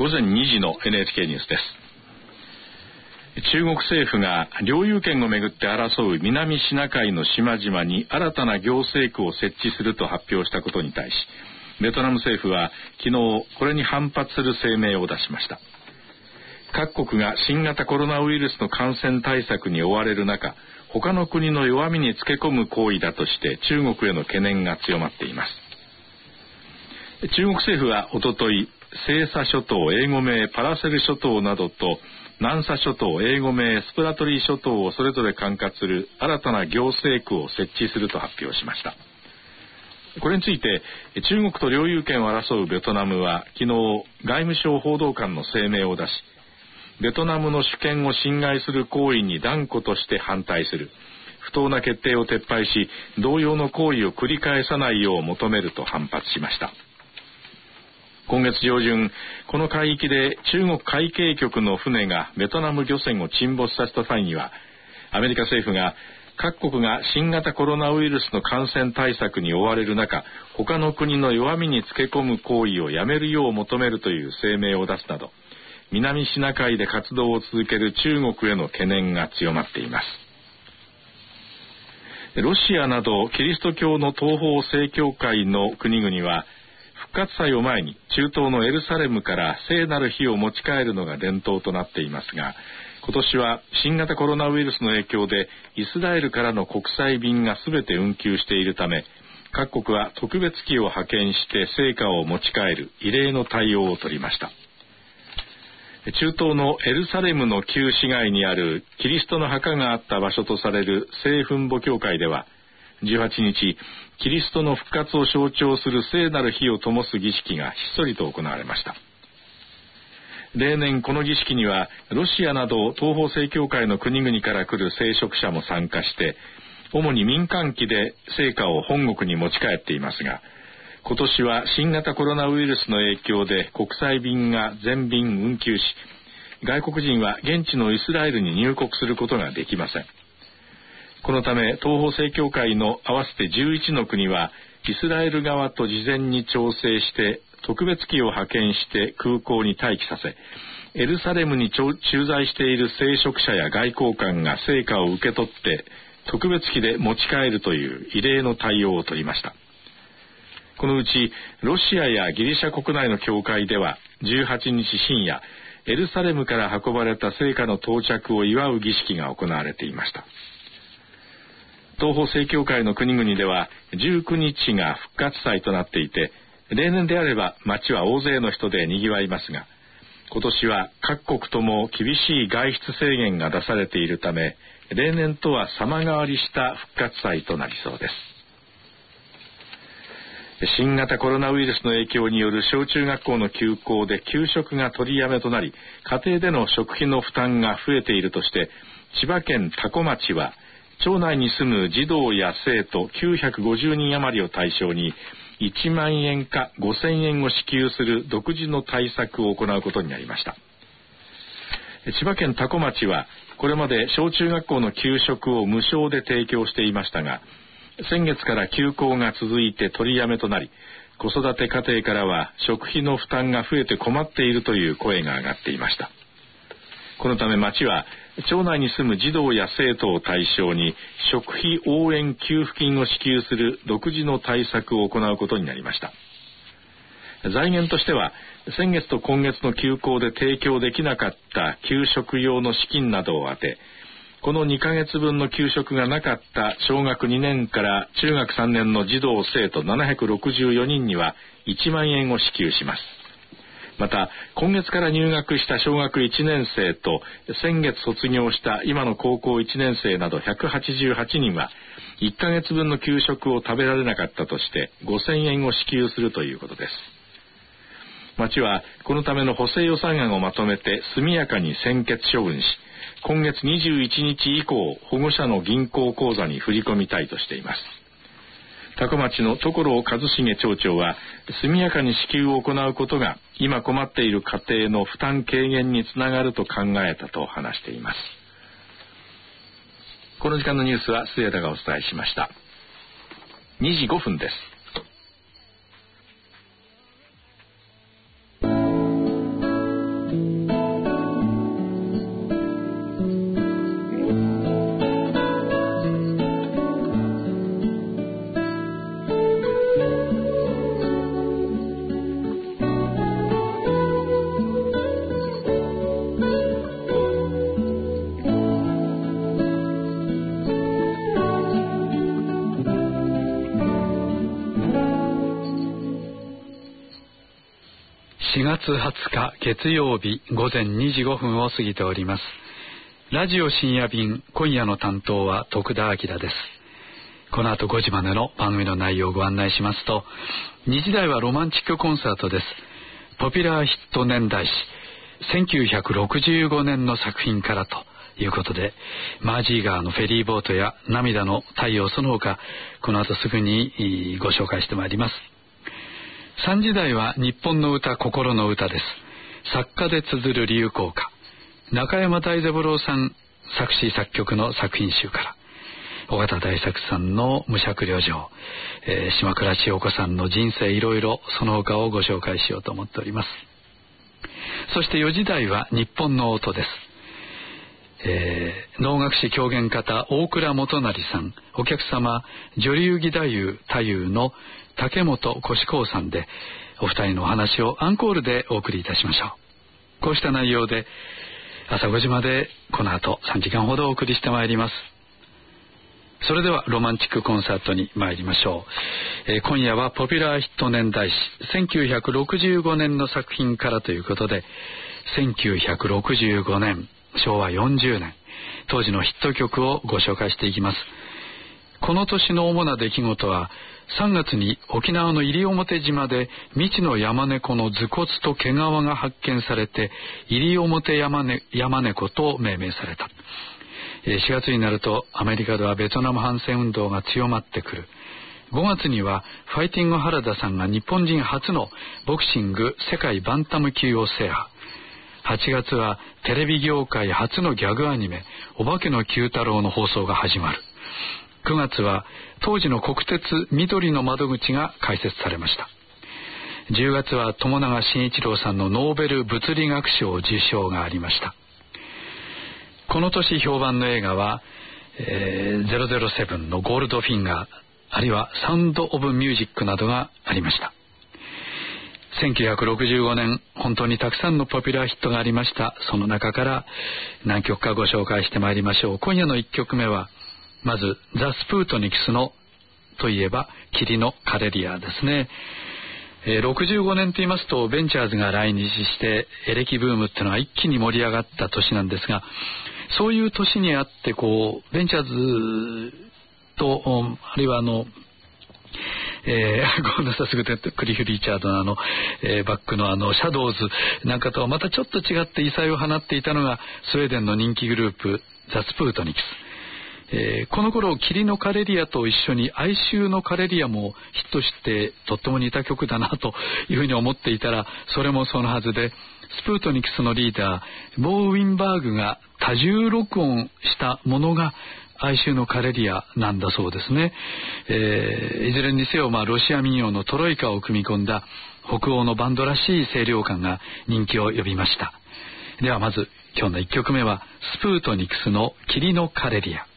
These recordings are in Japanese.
午前2時の NHK ニュースです。中国政府が領有権をめぐって争う南シナ海の島々に新たな行政区を設置すると発表したことに対し、ベトナム政府は昨日これに反発する声明を出しました。各国が新型コロナウイルスの感染対策に追われる中、他の国の弱みにつけ込む行為だとして中国への懸念が強まっています。中国政府はおととい、西沙諸島英語名パラセル諸島などと南沙諸島英語名スプラトリー諸島をそれぞれ管轄する新たな行政区を設置すると発表しました。これについて中国と領有権を争うベトナムは昨日外務省報道官の声明を出し、ベトナムの主権を侵害する行為に断固として反対する、不当な決定を撤廃し同様の行為を繰り返さないよう求めると反発しました。今月上旬、この海域で中国海警局の船がベトナム漁船を沈没させた際には、アメリカ政府が各国が新型コロナウイルスの感染対策に追われる中、他の国の弱みにつけ込む行為をやめるよう求めるという声明を出すなど、南シナ海で活動を続ける中国への懸念が強まっています。ロシアなどキリスト教の東方正教会の国々は復活祭を前に中東のエルサレムから聖なる日を持ち帰るのが伝統となっていますが、今年は新型コロナウイルスの影響でイスラエルからの国際便が全て運休しているため、各国は特別機を派遣して聖火を持ち帰る異例の対応を取りました。中東のエルサレムの旧市街にあるキリストの墓があった場所とされる聖墳墓教会では18日、キリストの復活を象徴する聖なる火を灯す儀式がひっそりと行われました。例年この儀式にはロシアなど東方正教会の国々から来る聖職者も参加して、主に民間機で聖火を本国に持ち帰っていますが、今年は新型コロナウイルスの影響で国際便が全便運休し、外国人は現地のイスラエルに入国することができません。このため東方正教会の合わせて11の国はイスラエル側と事前に調整して特別機を派遣して空港に待機させ、エルサレムに駐在している聖職者や外交官が聖火を受け取って特別機で持ち帰るという異例の対応を取りました。このうちロシアやギリシャ国内の教会では18日深夜、エルサレムから運ばれた聖火の到着を祝う儀式が行われていました。東方正教会の国々では19日が復活祭となっていて、例年であれば街は大勢の人で賑わいますが、今年は各国とも厳しい外出制限が出されているため、例年とは様変わりした復活祭となりそうです。新型コロナウイルスの影響による小中学校の休校で給食が取りやめとなり、家庭での食費の負担が増えているとして、千葉県多古町は町内に住む児童や生徒950人余りを対象に1万円か5000円を支給する独自の対策を行うことになりました。千葉県多古町はこれまで小中学校の給食を無償で提供していましたが、先月から休校が続いて取りやめとなり、子育て家庭からは食費の負担が増えて困っているという声が上がっていました。このため町は町内に住む児童や生徒を対象に食費応援給付金を支給する独自の対策を行うことになりました。財源としては先月と今月の休校で提供できなかった給食用の資金などを充て、この2ヶ月分の給食がなかった小学2年から中学3年の児童生徒764人には1万円を支給します。また今月から入学した小学1年生と先月卒業した今の高校1年生など188人は1ヶ月分の給食を食べられなかったとして5000円を支給するということです。町はこのための補正予算案をまとめて速やかに専決処分し、今月21日以降保護者の銀行口座に振り込みたいとしています。多古町の所一重町長は速やかに支給を行うことが今困っている家庭の負担軽減につながると考えたと話しています。この時間のニュースは末田がお伝えしました。2時5分です。 4月20日月曜日午前2時5分を過ぎております。ラジオ深夜便、今夜の担当は徳田明です。この後5時までの番組の内容をご案内しますと、2時台はロマンチックコンサートです。ポピュラーヒット年代史、1965年の作品からということで、マージー川のフェリーボートや涙の太陽、その他この後すぐにご紹介してまいります。3時台は日本の歌、心の歌です。作家で綴る流行歌、中山大三郎さん作詞作曲の作品集から、尾形大作さんの無酌旅情、島倉千代子さんの人生いろいろ、その他をご紹介しようと思っております。そして4時台は日本の音です。能楽師狂言方大倉元成さん、お客様女流義太夫の竹本越光さんで、お二人のお話をアンコールでお送りいたしましょう。こうした内容で朝5時までこの後3時間ほどお送りしてまいります。それではロマンチックコンサートに参りましょう。今夜はポピュラーヒット年代史、1965年の作品からということで、1965年昭和40年当時のヒット曲をご紹介していきます。この年の主な出来事は、3月に沖縄の西表島で未知の山猫の頭骨と毛皮が発見されて、西表山猫と命名された。4月になるとアメリカではベトナム反戦運動が強まってくる。5月にはファイティング原田さんが日本人初のボクシング世界バンタム級を制覇。8月はテレビ業界初のギャグアニメ、お化けの九太郎の放送が始まる。9月は当時の国鉄緑の窓口が開設されました。10月は友永慎一郎さんのノーベル物理学賞受賞がありました。この年評判の映画は、007のゴールドフィンガー、あるいはサウンドオブミュージックなどがありました。1965年、本当にたくさんのポピュラーヒットがありました。その中から何曲かご紹介してまいりましょう。今夜の1曲目は、まずザ・スプートニクスのといえば霧のカレリアですね。65年と言いますと、ベンチャーズが来日してエレキブームっていうのは一気に盛り上がった年なんですが、そういう年にあって、ベンチャーズと、あるいはごめんなさい、すぐクリフ・リチャードのバックのシャドウズなんかとはまたちょっと違って異彩を放っていたのがスウェーデンの人気グループザ・スプートニクス。この頃霧のカレリアと一緒に哀愁のカレリアもヒットして、とっても似た曲だなというふうに思っていたら、それもそのはずで、スプートニクスのリーダーボー・ウィンバーグが多重録音したものが哀愁のカレリアなんだそうですね。いずれにせよ、ロシア民謡のトロイカを組み込んだ北欧のバンドらしい清涼感が人気を呼びました。ではまず今日の1曲目はスプートニクスの霧のカレリア。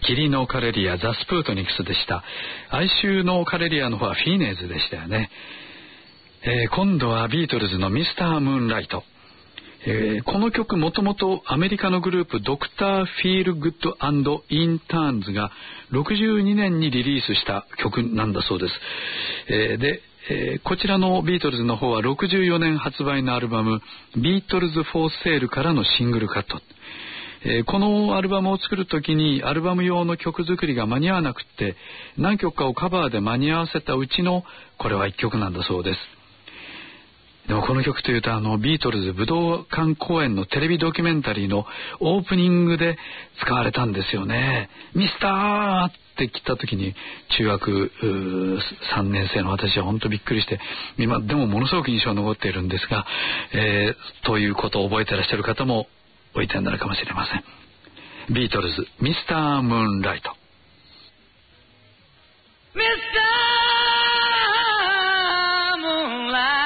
義理のカレリアザ・スプートニクスでした。哀愁のカレリアの方はフィーネーズでしたよね。今度はビートルズのミスター・ムーンライト。この曲もともとアメリカのグループドクター・フィール・グッド&インターンズが62年にリリースした曲なんだそうです。こちらのビートルズの方は64年発売のアルバムビートルズ・フォー・セールからのシングルカット。このアルバムを作るときにアルバム用の曲作りが間に合わなくって何曲かをカバーで間に合わせたうちのこれは1曲なんだそうです。でもこの曲というとビートルズ武道館公演のテレビドキュメンタリーのオープニングで使われたんですよね。ミスターって来た時に中学3年生の私は本当びっくりして今でもものすごく印象に残っているんですが、ということを覚えていらっしゃる方もおいてになるかもしれません。ビートルズミスタームーンライト。ミスタームーンライト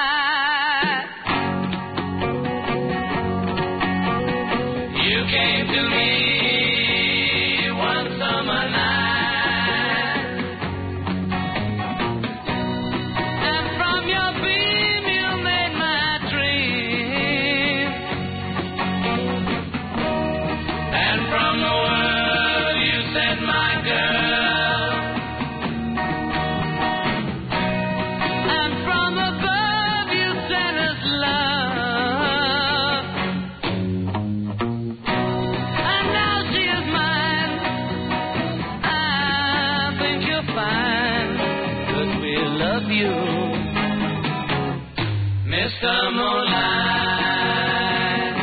came to me one summer night, and from your beam you made my dream, and from the world you sent my girl, and from above you sent us love. Mr. Moonlight,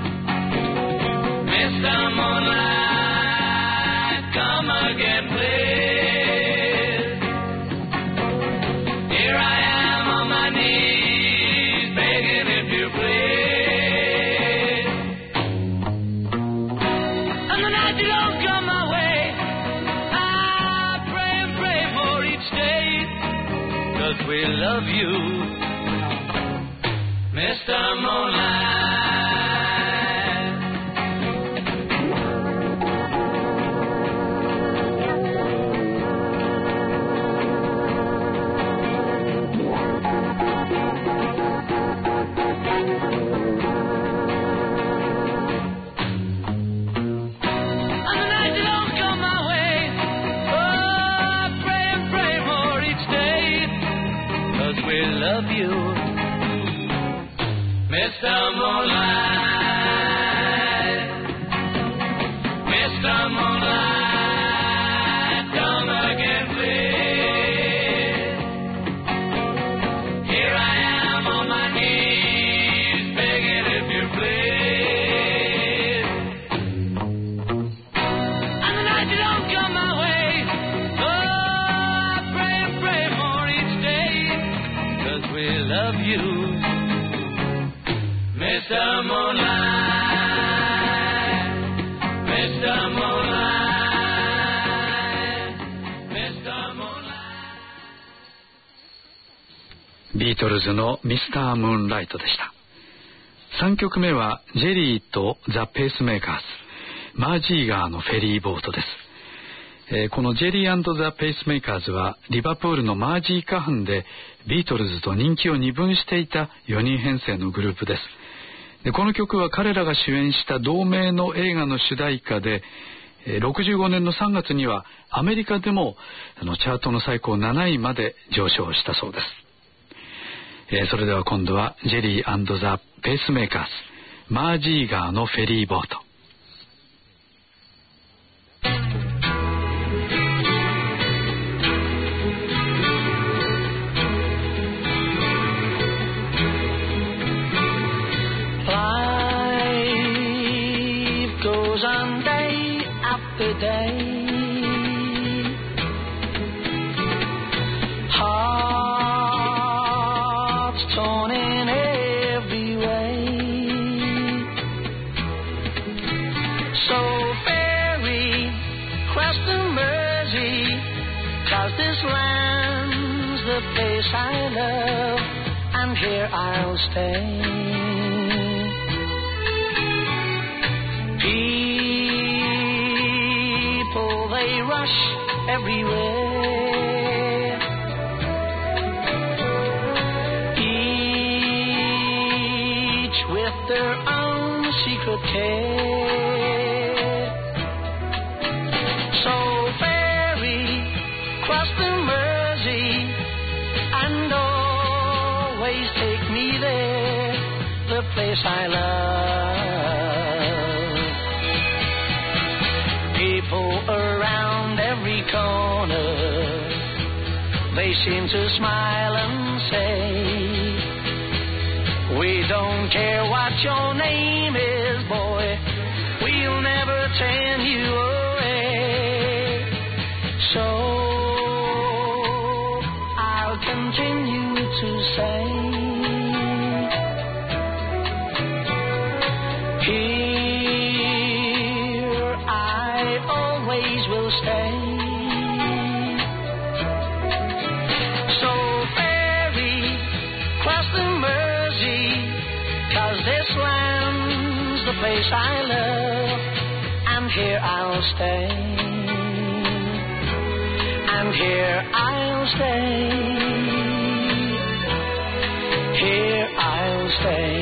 Mr. Moonlight, come again, please. Here I am on my knees, begging if you please. And the night you don't come my way, I pray and pray for each day, 'cause we love you, Mr. Moonlight. And the night you don't come my way, oh, I pray and pray for each day, 'cause we love you, Mr. Moonlight, Mr. Moonlight, come again, please. Here I am on my knees, begging if you please. And the night you don't come my way, oh, I pray and pray for each day, 'cause we love you, Mr. Moonlight, Mr. Moonlight, Mr. Moonlight。 ビートルズのミスタームーンライトでした。3曲目はジェリーとザ・ペースメーカーズ、マージー川のフェリーボートです。このジェリー&ザ・ペースメーカーズはリバプールのマージーカハンでビートルズと人気を二分していた4人編成のグループです。でこの曲は彼らが主演した同名の映画の主題歌で、65年の3月にはアメリカでもチャートの最高7位まで上昇したそうです。それでは今度はジェリー&ザ・ペースメーカーズ、マージー川のフェリーボート。 Day. Hearts torn in every way. So ferry cross the Mersey, 'cause this land's the place I love, and here I'll stay. They everywhere. Each with their own secret care. So ferry cross the Mersey and always take me there, the place I love. People around every corner, they seem to smile and say, we don't care what your name is, boy, we'll never turn you away. So I'll continue to say, here I always will stay. So ferry cross the Mersey, 'cause this land's the place I love, and here I'll stay, and here I'll stay, here I'll stay.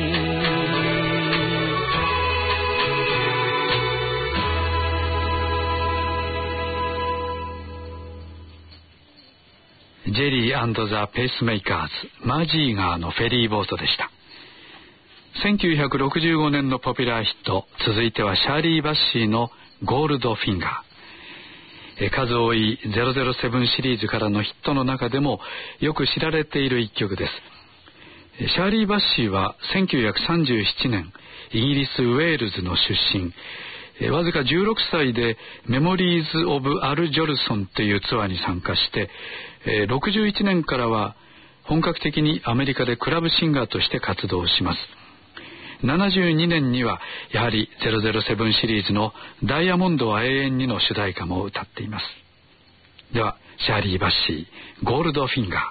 ジェリー&ザ・ペースメーカーズ、マジーガーのフェリーボートでした。1965年のポピュラーヒット、続いてはシャーリー・バッシーのゴールドフィンガー。数多い007シリーズからのヒットの中でもよく知られている一曲です。シャーリー・バッシーは1937年イギリス・ウェールズの出身。わずか16歳でメモリーズ・オブ・アル・ジョルソンというツアーに参加して、61年からは本格的にアメリカでクラブシンガーとして活動します。72年にはやはり007シリーズのダイヤモンドは永遠にの主題歌も歌っています。ではシャーリー・バッシー、ゴールドフィンガー。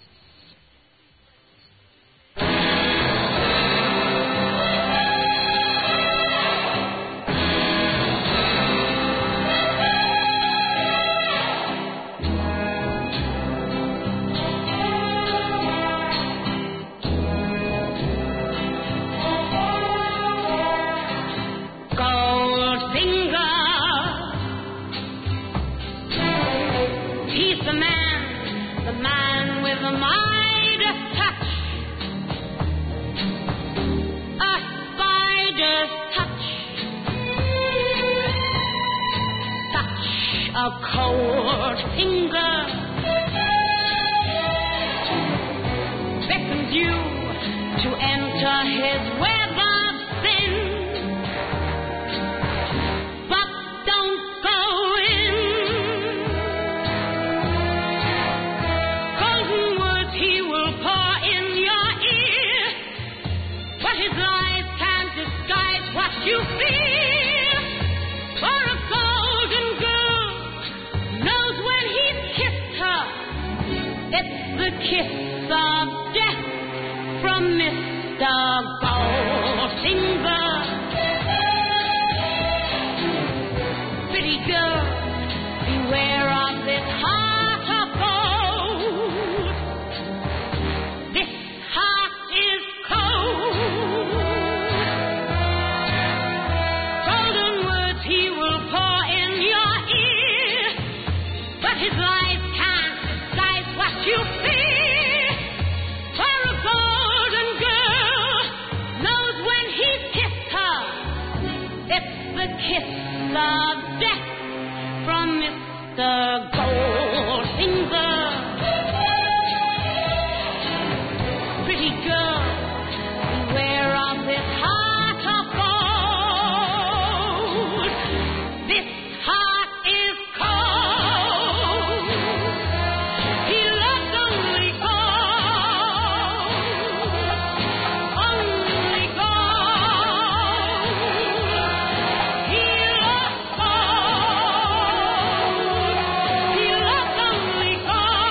A cold finger beckons you to enter his web of sin, but don't go in. Golden words he will pour in your ear, but his lies can't disguise what you feel. For a golden girl knows when he's kissed her, it's the kiss of death from Mr. Goldfinger. Pretty girl, beware of this heart of gold. This heart is cold. Golden words he will pour in your ear, but his lies can't disguise what you feel. For a golden girl knows when he's kissed her, it's the kiss of death from Mr. Goldfinger. Pretty girl, beware of this heart of gold. This heart is cold. He loves only gold. Only gold. He loves gold. He loves only gold.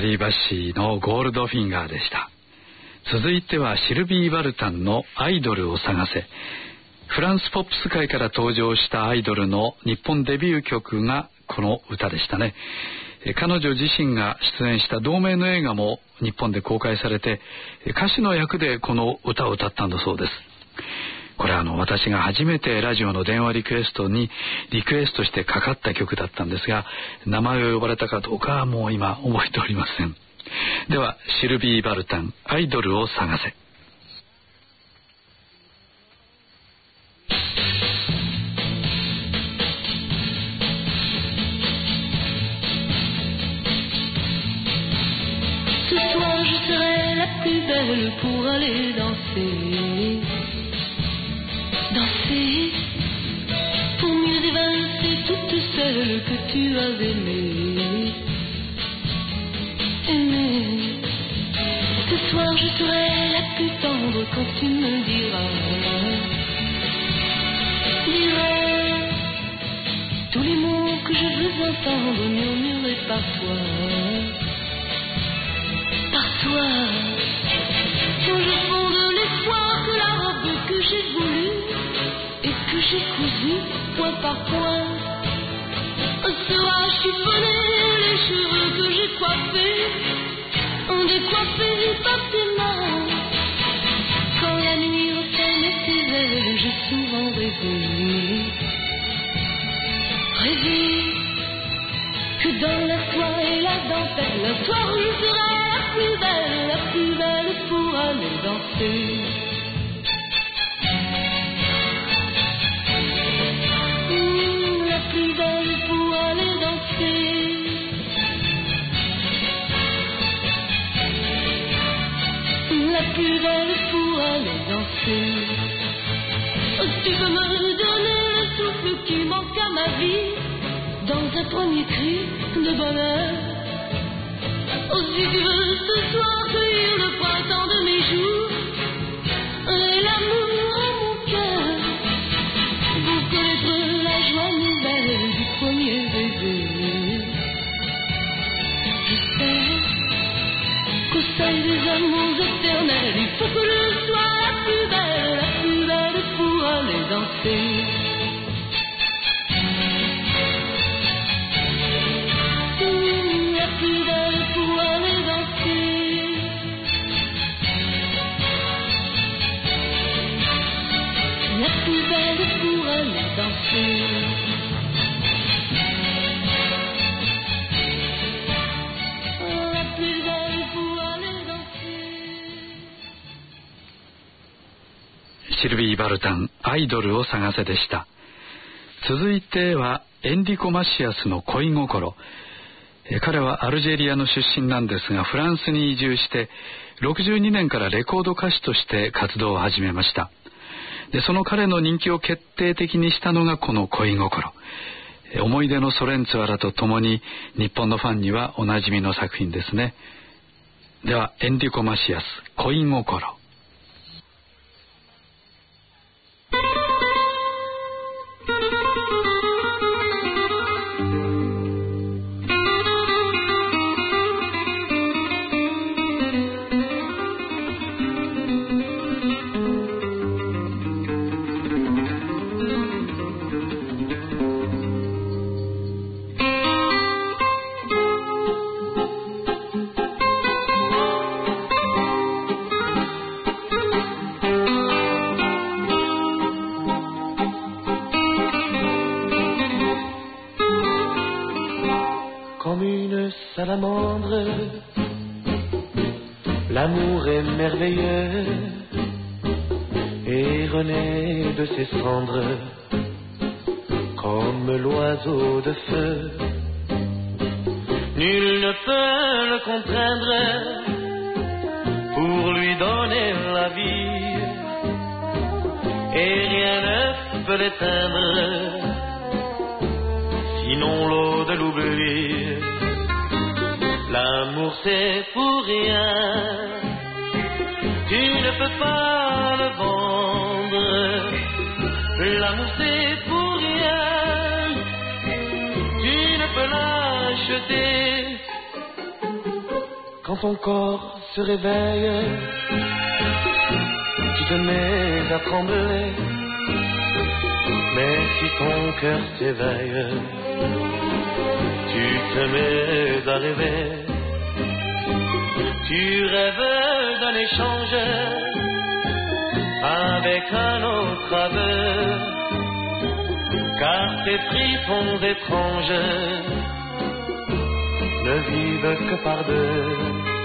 リー・バッシーのゴールドフィンガーでした。続いてはシルビー・バルタンのアイドルを探せ。フランスポップス界から登場したアイドルの日本デビュー曲がこの歌でしたね。彼女自身が出演した同名の映画も日本で公開されて、歌手の役でこの歌を歌ったんだそうです。これは私が初めてラジオの電話リクエストにリクエストしてかかった曲だったんですが、名前を呼ばれたかどうかはもう今覚えておりません。ではシルビー・バルタン、アイドルを探せ。 Ce soir je serai la plus belle pour aller danser, danser, pour mieux évincer toutes celles que tu as aimées, aimées. Ce soir je serai la plus tendre quand tu me diras, diras tous les mots que je veux entendre murmurés par toi. Par toi, quand je fonde l'espoir que la robe que j'ai voulue et que j'ai cousue point par point sera chiffonnée, les cheveux que j'ai coiffés ont décoiffé par tes mains. Quand la nuit referme ses ailes, j'ai souvent rêvé, rêvé que dans la soie et la dentelle, toi je serai la plus belle pour aller danser. La plus belle pour aller danser. La plus belle pour aller danser. Tu peux me donner le souffle qui manque à ma vie dans un premier cri de bonheur. Oh, si tu veux ce soir cueillir le printemps de mes jours et l'amour à mon cœur, pour connaître la joie nouvelle du premier baiser. Je sais qu'au sein des amours éternels, il faut que je sois la plus belle pour aller danser. La plus belle pour aller danser. La plus belle pour aller danser. La plus belle pour aller danser. シルビー・バルタン、アイドルを探せでした。続いてはエンリコ・マシアスの恋心。彼はアルジェリアの出身なんですが、フランスに移住して62年からレコード歌手として活動を始めました。でその彼の人気を決定的にしたのがこの恋心。思い出のソレンツァラとともに日本のファンにはおなじみの作品ですね。ではエンリコ・マシアス、恋心。 Salamandre, l'amour est merveilleux et renaît de ses cendres comme l'oiseau de feu. Nul ne peut le contraindre pour lui donner la vie et rien ne peut l'éteindre sinon l'eau de l'oubli. L'amour c'est pour rien, tu ne peux pas le vendre. L'amour c'est pour rien, tu ne peux l'acheter. Quand ton corps se réveille, tu te mets à trembler. Mais si ton cœur s'éveille, tu te mets à rêver. Tu rêves d'un échange avec un autre aveu, car tes frissons étranges ne vivent que par deux.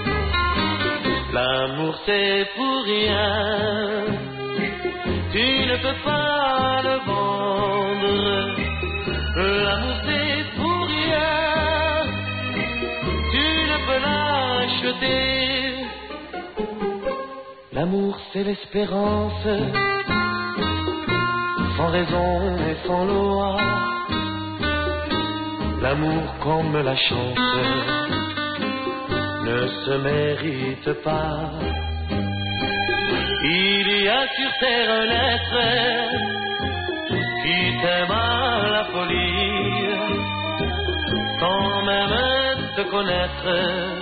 L'amour c'est pour rien, tu ne peux pas le vendre. L'amour c'est pour rien, tu ne peux l'acheter. L'amour c'est l'espérance, sans raison et sans loi. L'amour comme la chance ne se mérite pas. Il y a sur terre un être qui t'aime à la folie, sans même te connaître,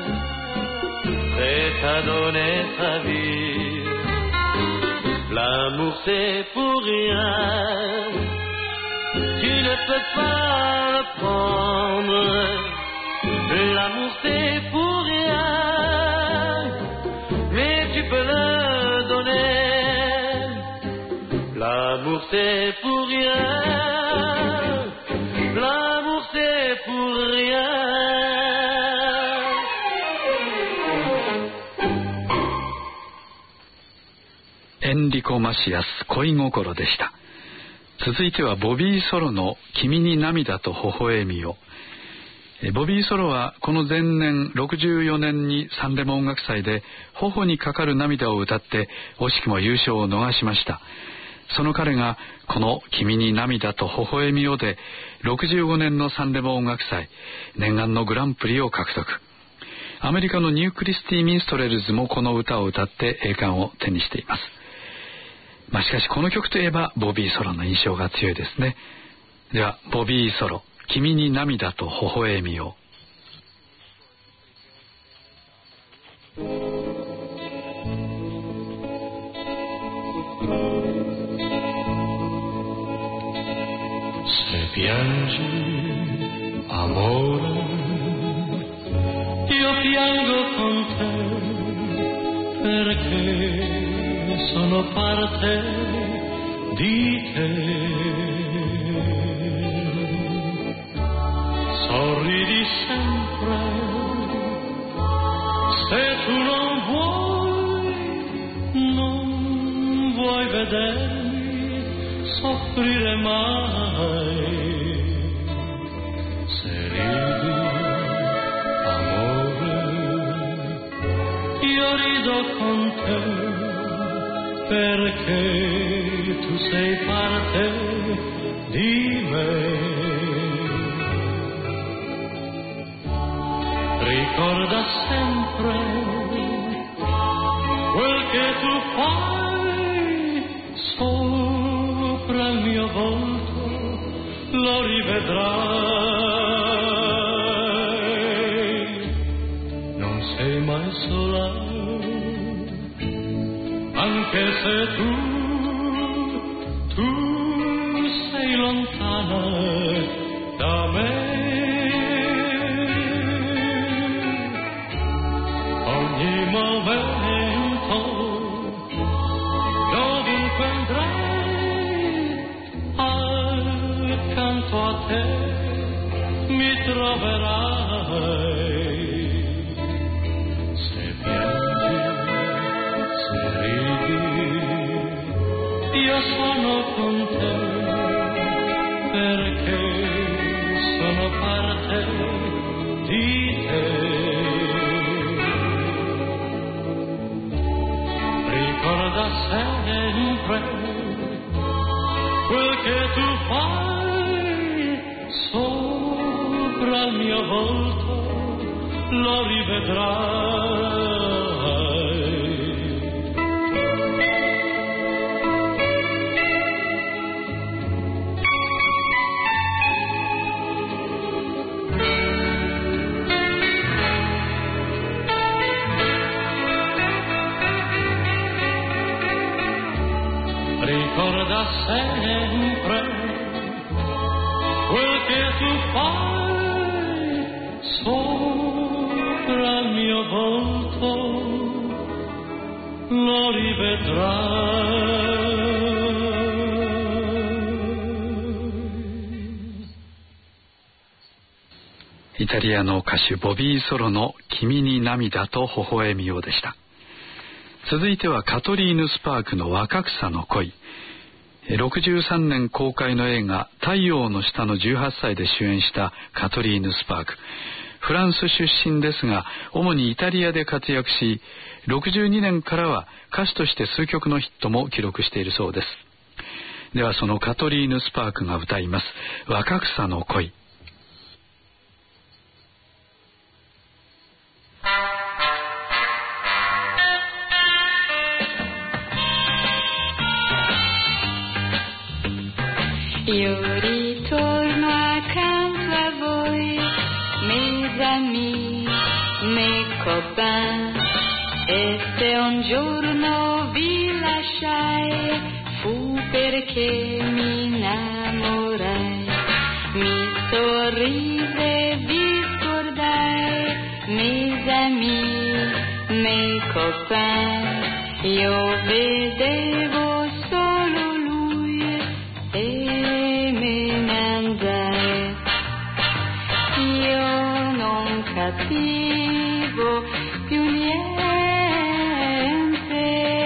prêt à donner sa vie. L'amour c'est pour rien, tu ne peux pas le prendre. L'amour c'est pour rien, mais tu peux le donner. L'amour c'est pour rien, l'amour c'est pour rien. エンリコ・マシアス恋心でした。続いてはボビー・ソロの君に涙と微笑みを。ボビー・ソロはこの前年64年にサンレモ音楽祭で頬にかかる涙を歌って惜しくも優勝を逃しました。その彼がこの君に涙と微笑みをで65年のサンレモ音楽祭念願のグランプリを獲得。アメリカのニュークリスティ・ミンストレルズもこの歌を歌って栄冠を手にしています。しかしこの曲といえばボビー・ソロの印象が強いですね。ではボビー・ソロ君に涙と微笑みを。 Se piangi, amore, io piango con te, perché sono parte di te. Sorridi sempre, se tu non vuoi vedermi soffrire mai. Se ridi, amore, io rido con te, perché tu sei parte di me. Ricorda sempre quel che tu fai sopra il mio volto, lo rivedrai. Non sei mai sola, anche se tu sei lontana da me. Momento, dovunque andrai, accanto a te mi troverai. Se piangi, se ridi, io sono con te, perché sono parte di te. Ricorda sempre quel che tu fai sopra il mio volto, lo rivedrai. ricorda sempre quel che tu fai sopra il mio volto, lo rivedrai. イタリアの歌手ボビー・ソロの君に涙と微笑みをでした。続いてはカトリーヌ・スパークの若草の恋。63年公開の映画太陽の下の18歳で主演したカトリーヌ・スパーク。フランス出身ですが主にイタリアで活躍し、62年からは歌手として数曲のヒットも記録しているそうです。ではそのカトリーヌ・スパークが歌います若草の恋。 Io ritorno accanto a voi, mes amis, mes copains, e se un giorno vi lasciai, fu perché mi innamorai, mi sorrise, vi scordai, mes amis, mes copains, io vedevo solo lui e me ne andai. Io non capivo più niente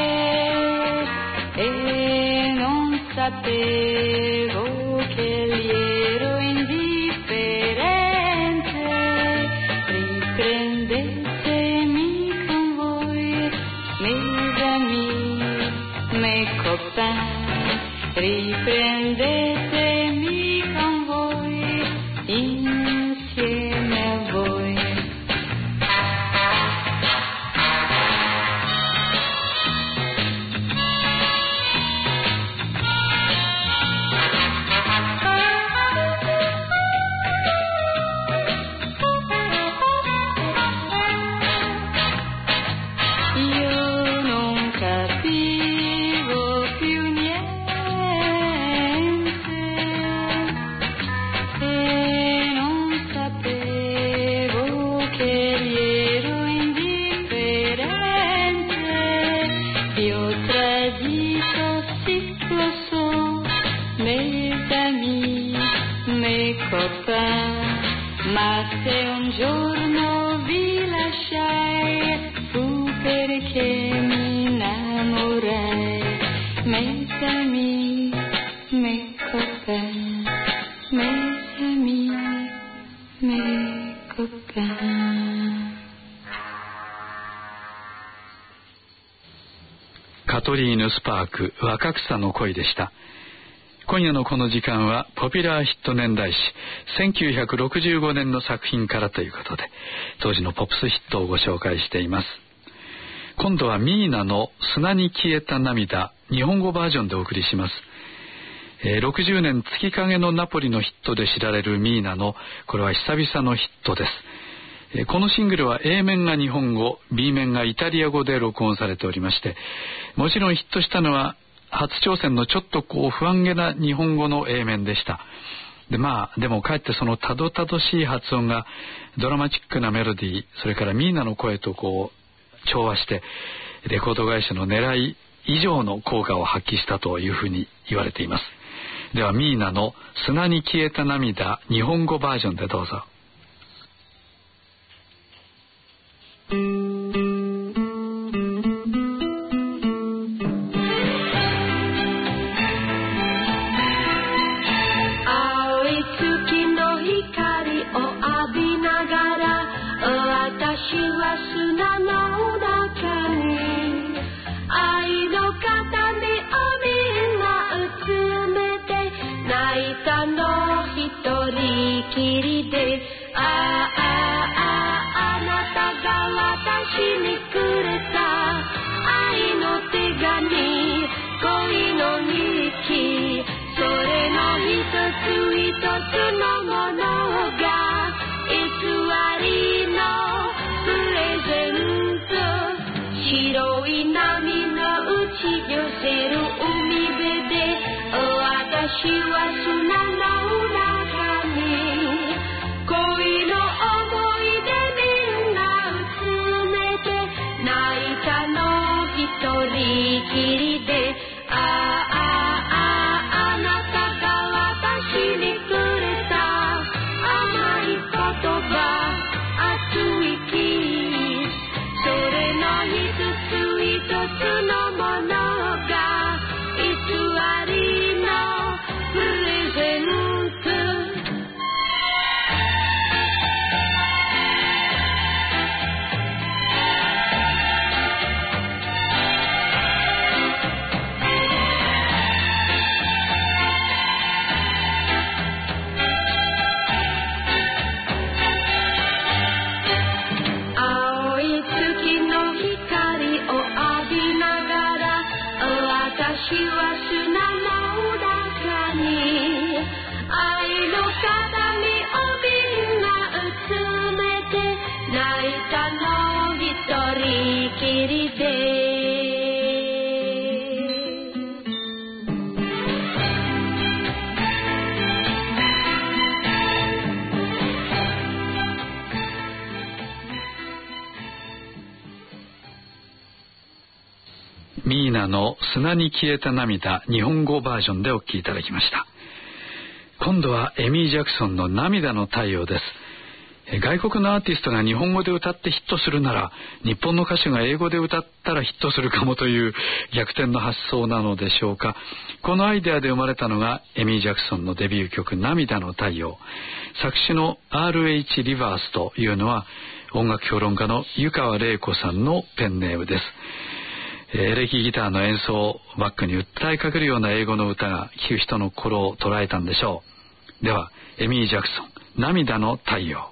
e non sapevo che gli ero indifferente. Riprendetemi con voi, mes amis, mes copains, riprendetemi con voi, insieme a voi. Io non capivo più niente e non sapevo che gli ero indifferente. Io tradito sì lo so, mes amis, mes copains, ma se un giorno vi lasciai fu perché mi innamorai, mes amis, mes copains, mes amis, mes copains. カトリーヌ・スパーク若草の恋でした。今夜のこの時間はポピュラーヒット年代史1965年の作品からということで、当時のポップスヒットをご紹介しています。今度はミーナの砂に消えた涙、日本語バージョンでお送りします。60年月影のナポリのヒットで知られるミーナの、これは久々のヒットです。このシングルは A 面が日本語、B 面がイタリア語で録音されておりまして、もちろんヒットしたのは初挑戦のちょっと不安げな日本語の A 面でした。でもかえってそのたどたどしい発音がドラマチックなメロディー、それからミーナの声と調和してレコード会社の狙い以上の効果を発揮したというふうに言われています。ではミーナの砂に消えた涙、日本語バージョンでどうぞ。 白い波の打ち寄せる海辺でミーナの砂に消えた涙、日本語バージョンでお聴きいただきました。今度はエミー・ジャクソンの涙の太陽です。外国のアーティストが日本語で歌ってヒットするなら、日本の歌手が英語で歌ったらヒットするかもという逆転の発想なのでしょうか。このアイデアで生まれたのがエミー・ジャクソンのデビュー曲涙の太陽。作詞の R.H. リバースというのは音楽評論家の湯川玲子さんのペンネームです。エレキギターの演奏をバックに訴えかけるような英語の歌が聴く人の心を捉えたんでしょう。ではエミー・ジャクソン、涙の太陽。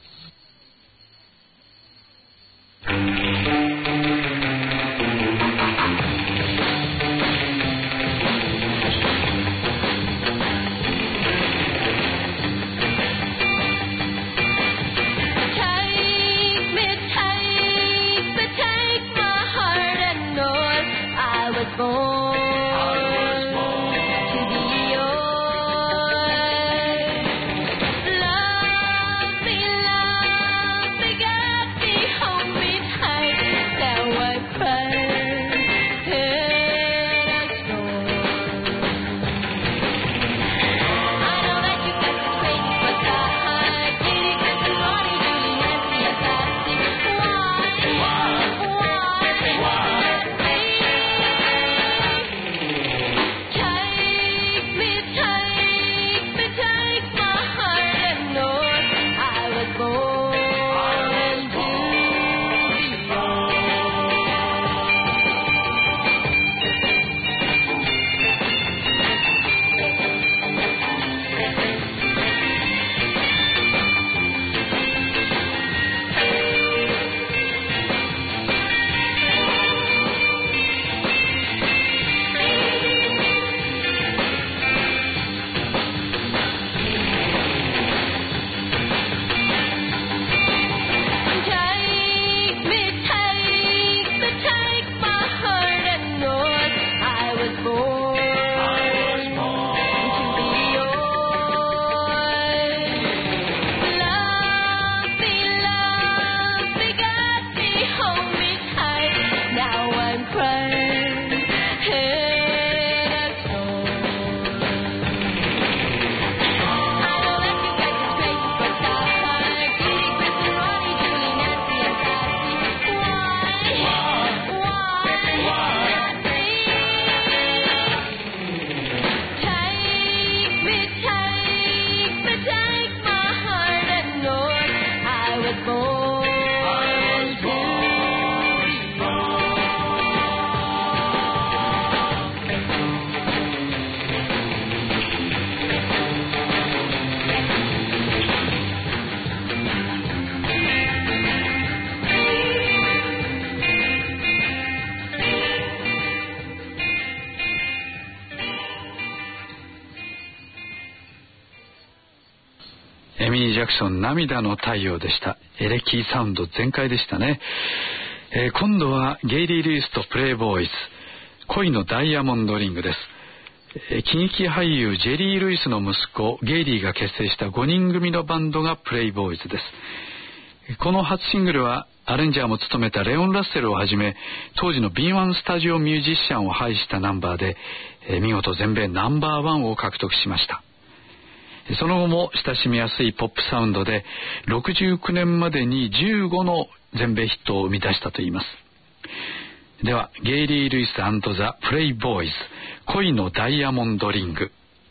エミー・ジャクソン、涙の太陽でした。エレキサウンド全開でしたね。今度はゲイリー・ルイスとプレイボーイズ、恋のダイヤモンドリングです。 喜劇俳優ジェリー・ルイスの息子ゲイリーが結成した5人組のバンドがプレイボーイズです。この初シングルはアレンジャーも務めたレオン・ラッセルをはじめ当時の敏腕スタジオミュージシャンを配したナンバーで、見事全米ナンバーワンを獲得しました。その後も親しみやすいポップサウンドで69年までに15の全米ヒットを生み出したといいます。ではゲイリー・ルイス&ザ・プレイボーイズ、恋のダイヤモンドリング。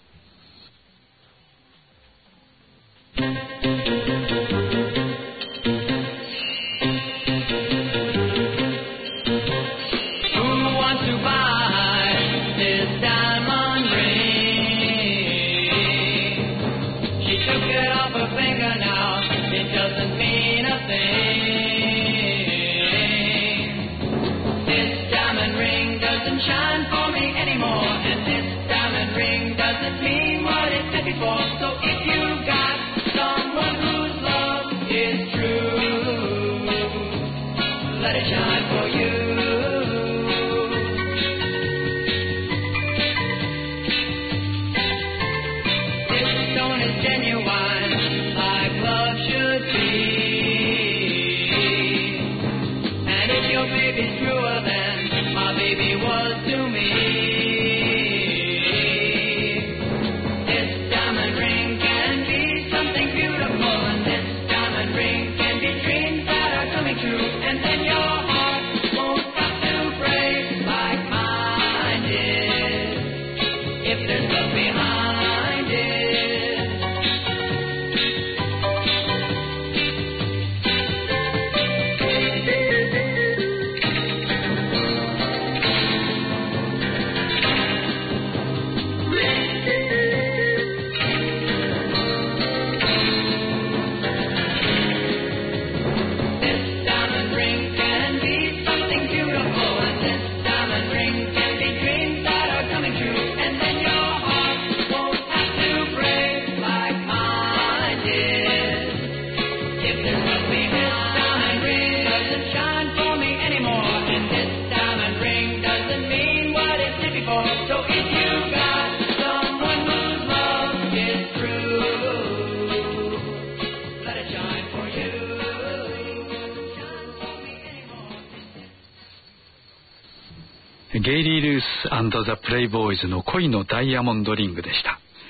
ゲイリー・ルース&ザ・プレイボーイズの恋のダイヤモンドリングでした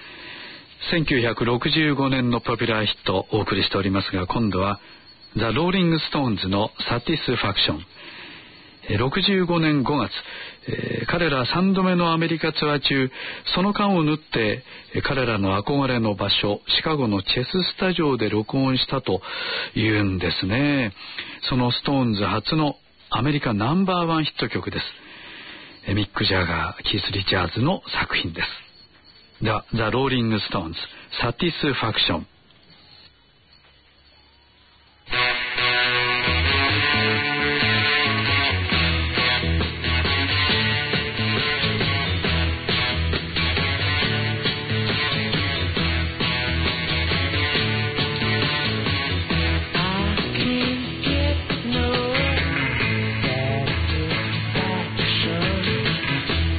。1965年のポピュラーヒットをお送りしておりますが、今度はザ・ローリング・ストーンズのサティスファクション。65年5月、彼ら3度目のアメリカツアー中、その間を縫って彼らの憧れの場所シカゴのチェススタジオで録音したというんですね。そのストーンズ初のアメリカナンバーワンヒット曲です。ミック・ジャガー、キース・リチャーズの作品です。ではザ・ローリング・ストーンズサティスファクション。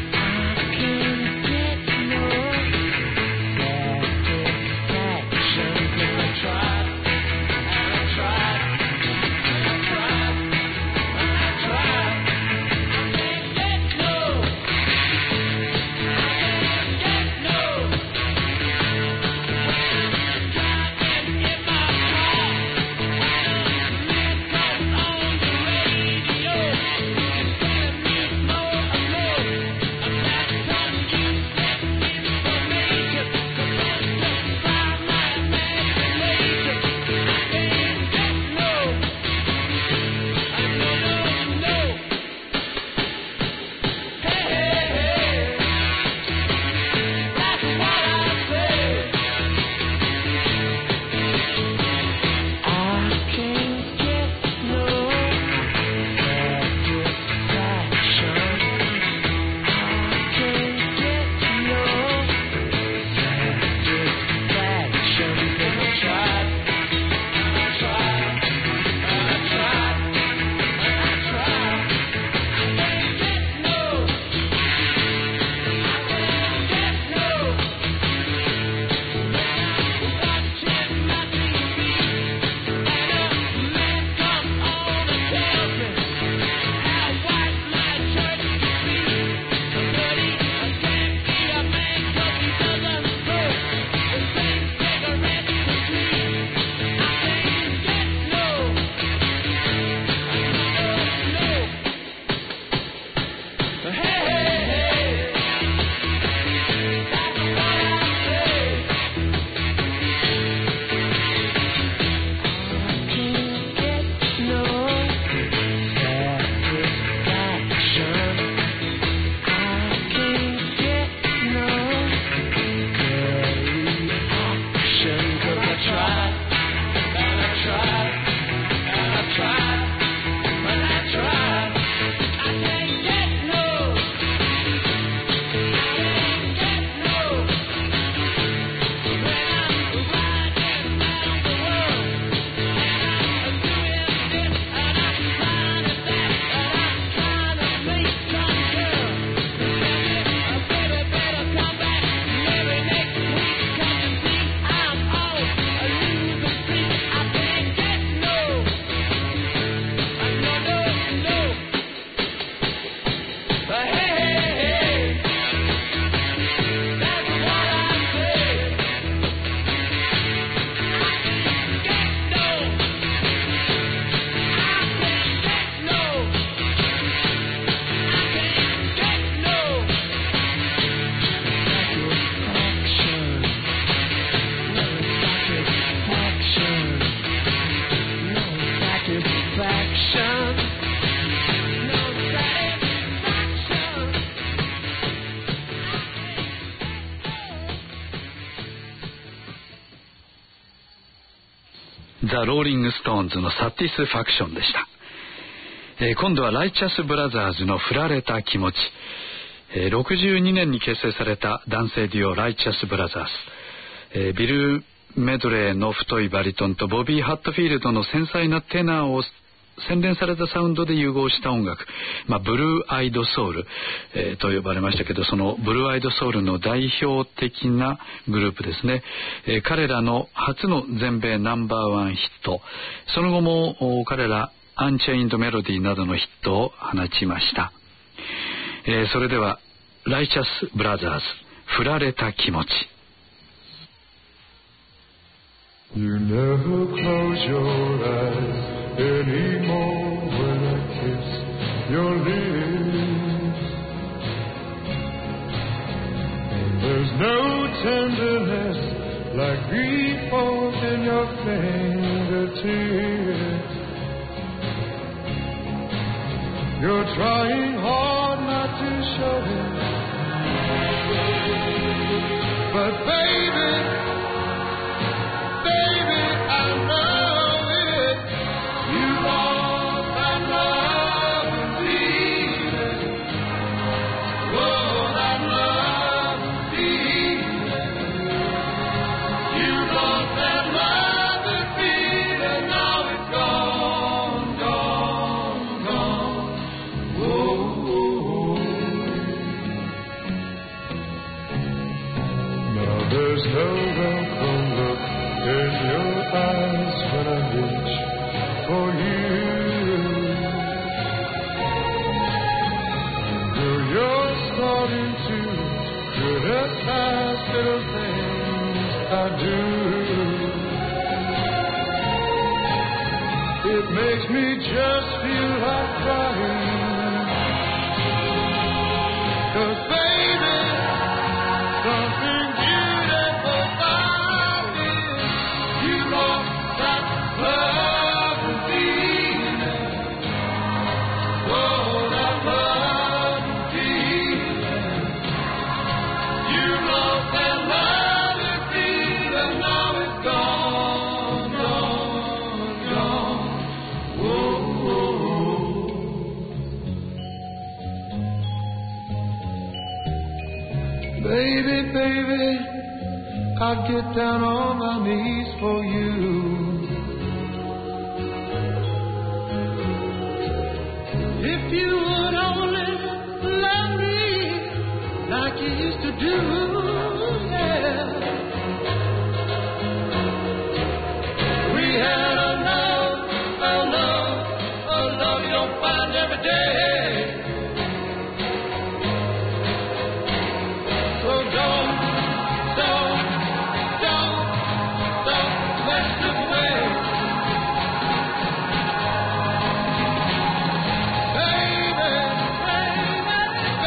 Satisfaction. ザ・ローリング・ストーンズのサティスファクションでした。今度はライチャス・ブラザーズの振られた気持ち。62年に結成された男性デュオライチャス・ブラザーズ。ビル・メドレーの太いバリトンとボビー・ハットフィールドの繊細なテナーを洗練されたサウンドで融合した音楽、ブルーアイドソウル、と呼ばれましたけど、そのブルーアイドソウルの代表的なグループですね。彼らの初の全米ナンバーワンヒット、その後も彼らアンチェインドメロディーなどのヒットを放ちました。それではライチャス・ブラザーズ、振られた気持ち。 You never close your eyes anymore when I kiss your lips. And there's no tenderness like grief in your fingertips. You're trying hard not to show it, but baby, I know it. You lost that love and feeling. Oh, that love and feeling. You lost that love and feeling. Now it's gone, gone, gone. Oh. Now there's no welcome look in your eyes when I reach for you. Though you're starting to criticize little things I do, it makes me just feel like crying. 'Cause baby, something beautiful about it. You lost that love and feeling. Oh, that love and feeling. You lost that love and feeling. Now it's gone, gone, gone. Whoa, whoa. Baby, baby, I'd get down on my knees for you. If you would only love me like you used to do, yeah. We had a love you don't find every day. So don't waste it away. Baby, baby,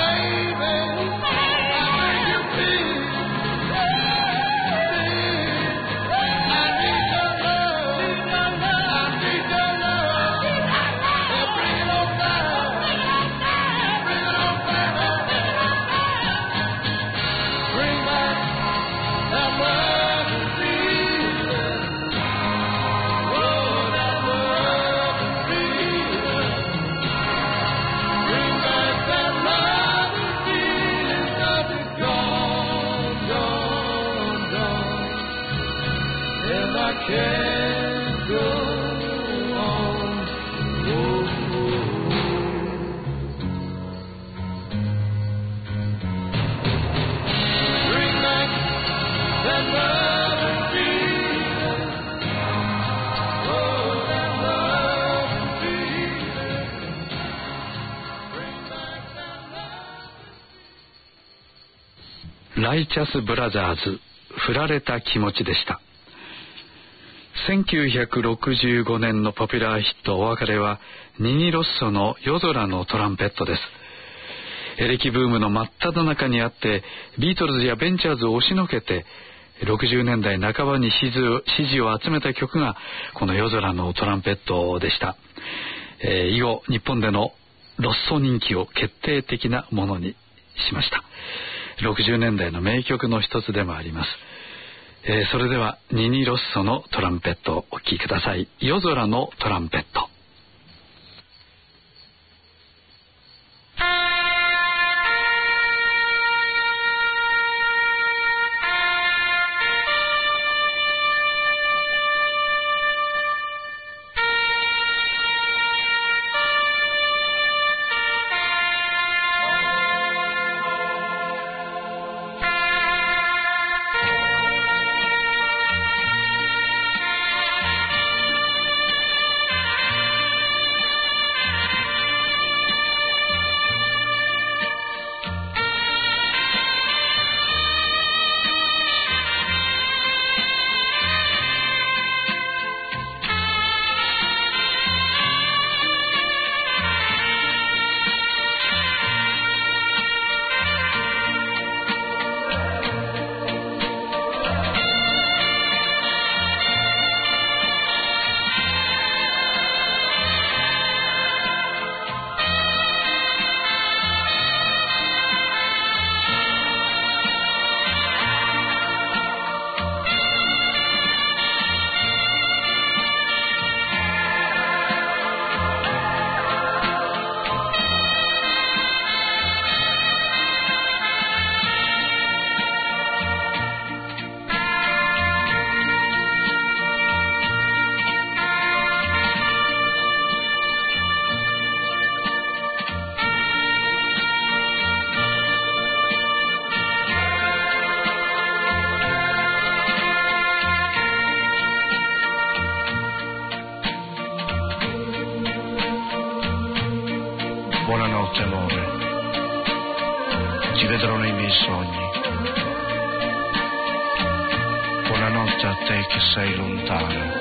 ライチャスブラザーズ、振られた気持ちでした。1965年のポピュラーヒットお別れはニニ・ロッソの夜空のトランペットです。エレキブームの真っ只中にあって、ビートルズやベンチャーズを押しのけて60年代半ばに支持を集めた曲がこの夜空のトランペットでした。以後日本でのロッソ人気を決定的なものにしました。60年代の名曲の一つでもあります。それではニニ・ロッソのトランペットをお聴きください。夜空のトランペット。 Buonanotte amore, ci vedrò nei miei sogni. Buonanotte a te che sei lontano.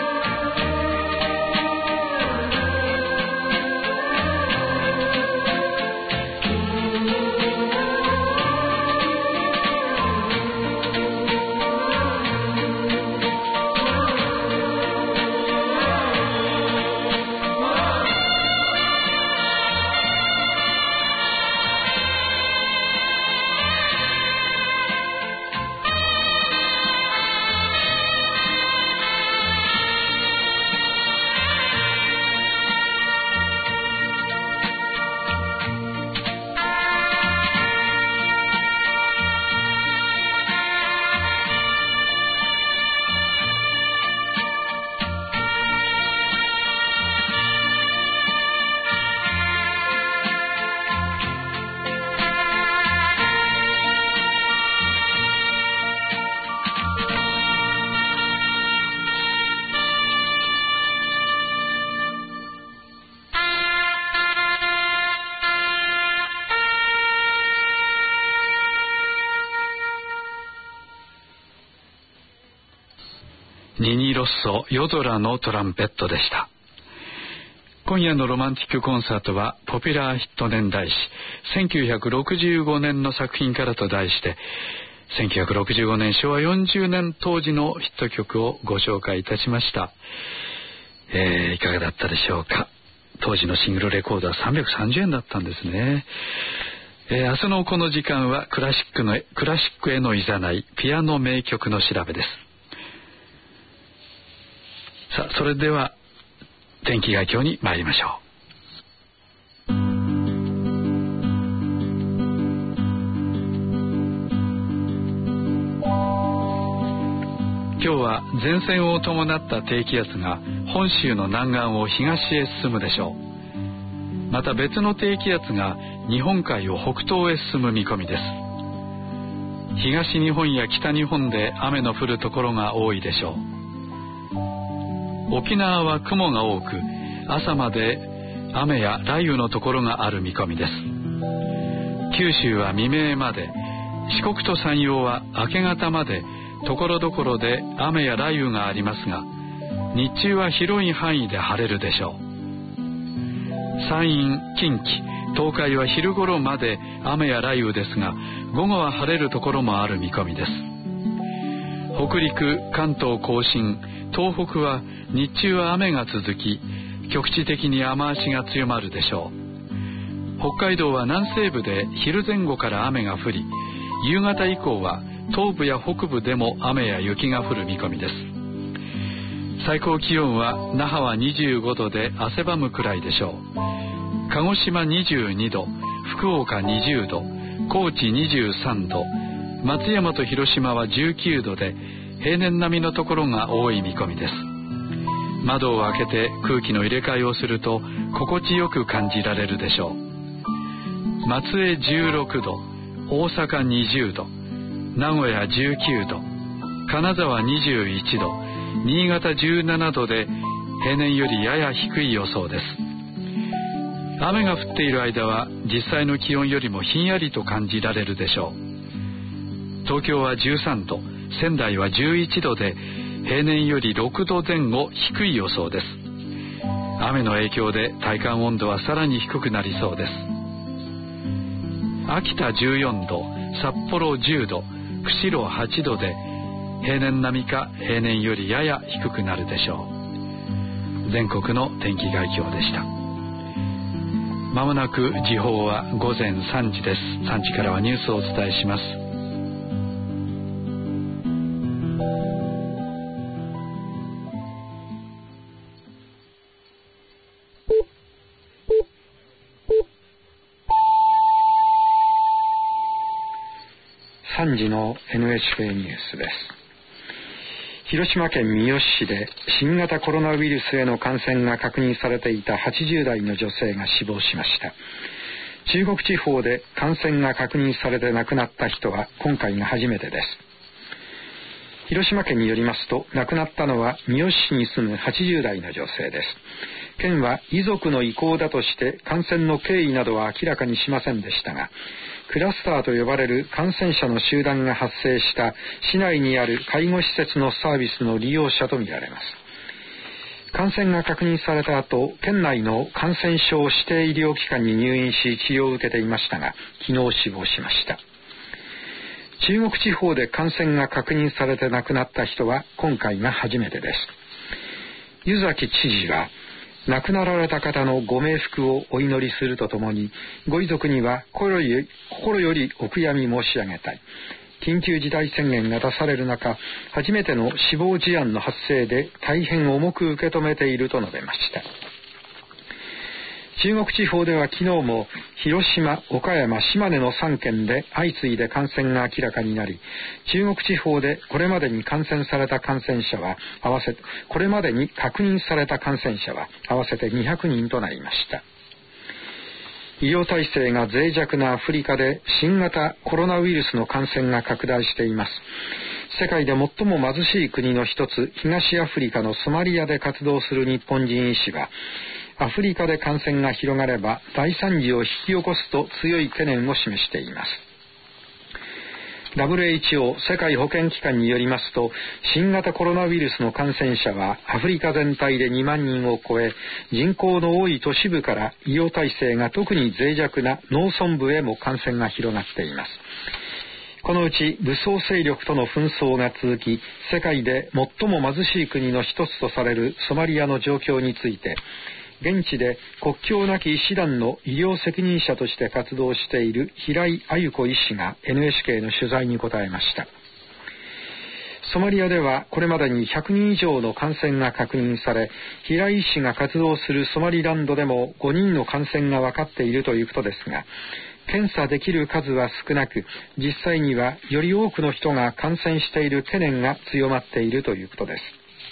ニニ・ロッソ、夜空のトランペットでした。今夜のロマンティックコンサートはポピュラーヒット年代史1965年の作品からと題して、1965年昭和40年当時のヒット曲をご紹介いたしました。いかがだったでしょうか。当時のシングルレコードは330円だったんですね。明日のこの時間はクラシックへの誘い、ピアノ名曲の調べです。さあ、それでは天気概況に参りましょう。今日は前線を伴った低気圧が本州の南岸を東へ進むでしょう。また別の低気圧が日本海を北東へ進む見込みです。東日本や北日本で雨の降るところが多いでしょう。沖縄は雲が多く、朝まで雨や雷雨のところがある見込みです。九州は未明まで、 四国と山陽は明け方までところどころで雨や雷雨がありますが、日中は広い範囲で晴れるでしょう。山陰、近畿、東海は昼頃まで雨や雷雨ですが、午後は晴れるところもある見込みです。北陸、関東甲信、東北は日中は雨が続き、局地的に雨足が強まるでしょう。北海道は南西部で昼前後から雨が降り、夕方以降は東部や北部でも雨や雪が降る見込みです。最高気温は那覇は25度で汗ばむくらいでしょう。鹿児島22度、福岡20度、高知23度、松山と広島は19度で平年並みのところが多い見込みです。窓を開けて空気の入れ替えをすると心地よく感じられるでしょう。松江16度、大阪20度、名古屋19度、金沢21度、新潟17度で平年よりやや低い予想です。雨が降っている間は実際の気温よりもひんやりと感じられるでしょう。東京は13度、仙台は11度で平年より6度前後低い予想です。雨の影響で体感温度はさらに低くなりそうです。秋田14度、札幌10度、釧路8度で平年並みか平年よりやや低くなるでしょう。全国の天気概況でした。まもなく時報は午前3時です。3時からはニュースをお伝えします。 3時の NHK ニュースです。広島県三次市で新型コロナウイルスへの感染が確認されていた80代の女性が死亡しました。中国地方で感染が確認されて亡くなった人は今回が初めてです。広島県によりますと、亡くなったのは三次市に住む80代の女性です。県は遺族の意向だとして感染の経緯などは明らかにしませんでしたが、クラスターと呼ばれる感染者の集団が発生した市内にある介護施設のサービスの利用者とみられます。感染が確認された後、県内の感染症指定医療機関に入院し治療を受けていましたが、昨日死亡しました。中国地方で感染が確認されて亡くなった人は今回が初めてです。湯崎知事は亡くなられた方のご冥福をお祈りするとともに、ご遺族には心よりお悔やみ申し上げたい。緊急事態宣言が出される中、初めての死亡事案の発生で大変重く受け止めていると述べました。中国地方では昨日も広島、岡山、島根の3県で相次いで感染が明らかになり、中国地方でこれまでに確認された感染者は合わせて200人となりました。医療体制が脆弱なアフリカで新型コロナウイルスの感染が拡大しています。世界で最も貧しい国の一つ、東アフリカのソマリアで活動する日本人医師は、アフリカで感染が広がれば大惨事を引き起こすと強い懸念を示しています。WHO 世界保健機関によりますと、新型コロナウイルスの感染者はアフリカ全体で2万人を超え、人口の多い都市部から医療体制が特に脆弱な農村部へも感染が広がっています。このうち武装勢力との紛争が続き、世界で最も貧しい国の一つとされるソマリアの状況について、現地で国境なき医師団の医療責任者として活動している平井あゆ子医師が NHK の取材に答えました。ソマリアではこれまでに100人以上の感染が確認され、平井医師が活動するソマリランドでも5人の感染が分かっているということですが、検査できる数は少なく、実際にはより多くの人が感染している懸念が強まっているということです。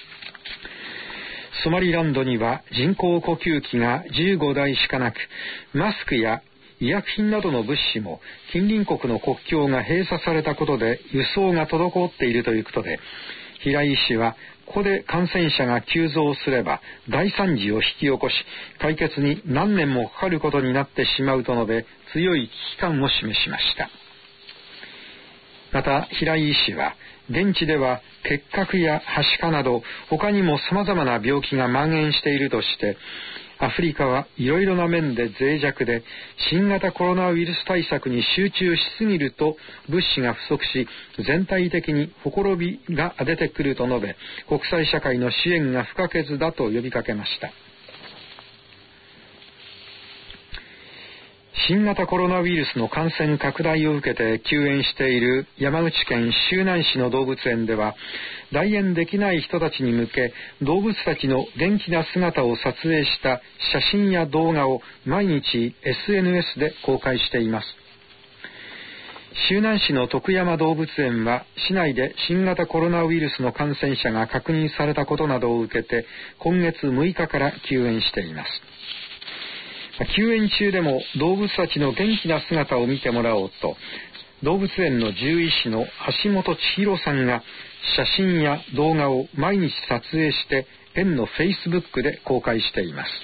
ソマリランドには人工呼吸器が15台しかなく、マスクや医薬品などの物資も近隣国の国境が閉鎖されたことで輸送が滞っているということで、平井医師はここで感染者が急増すれば大惨事を引き起こし、解決に何年もかかることになってしまうと述べ、強い危機感を示しました。 また平井医師は、現地では結核やはしかなど他にも様々な病気が蔓延しているとして、アフリカはいろいろな面で脆弱で、新型コロナウイルス対策に集中しすぎると物資が不足し、全体的にほころびが出てくると述べ、国際社会の支援が不可欠だと呼びかけました。新型コロナウイルスの感染拡大を受けて休園している山口県周南市の動物園では、来園できない人たちに向け、動物たちの元気な姿を撮影した写真や動画を毎日 SNS で公開しています。周南市の徳山動物園は、市内で新型コロナウイルスの感染者が確認されたことなどを受けて、今月6日から休園しています。休園中でも動物たちの元気な姿を見てもらおうと、動物園の獣医師の橋本千尋さんが写真や動画を毎日撮影して園のフェイスブックで公開しています。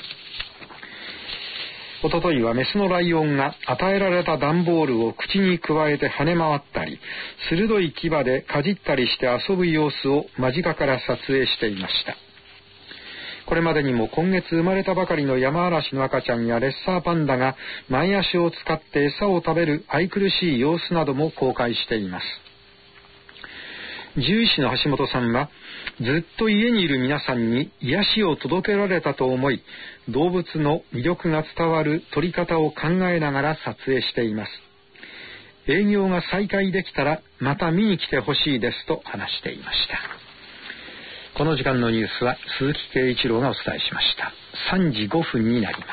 おとといはメスのライオンが与えられた段ボールを口にくわえて跳ね回ったり、鋭い牙でかじったりして遊ぶ様子を間近から撮影していました。これまでにも今月生まれたばかりのヤマアラシの赤ちゃんやレッサーパンダが前足を使って餌を食べる愛くるしい様子なども公開しています。獣医師の橋本さんは、ずっと家にいる皆さんに癒しを届けられたと思い、動物の魅力が伝わる撮り方を考えながら撮影しています。営業が再開できたらまた見に来てほしいですと話していました。この時間のニュースは鈴木圭一郎がお伝えしました。3時5分になります。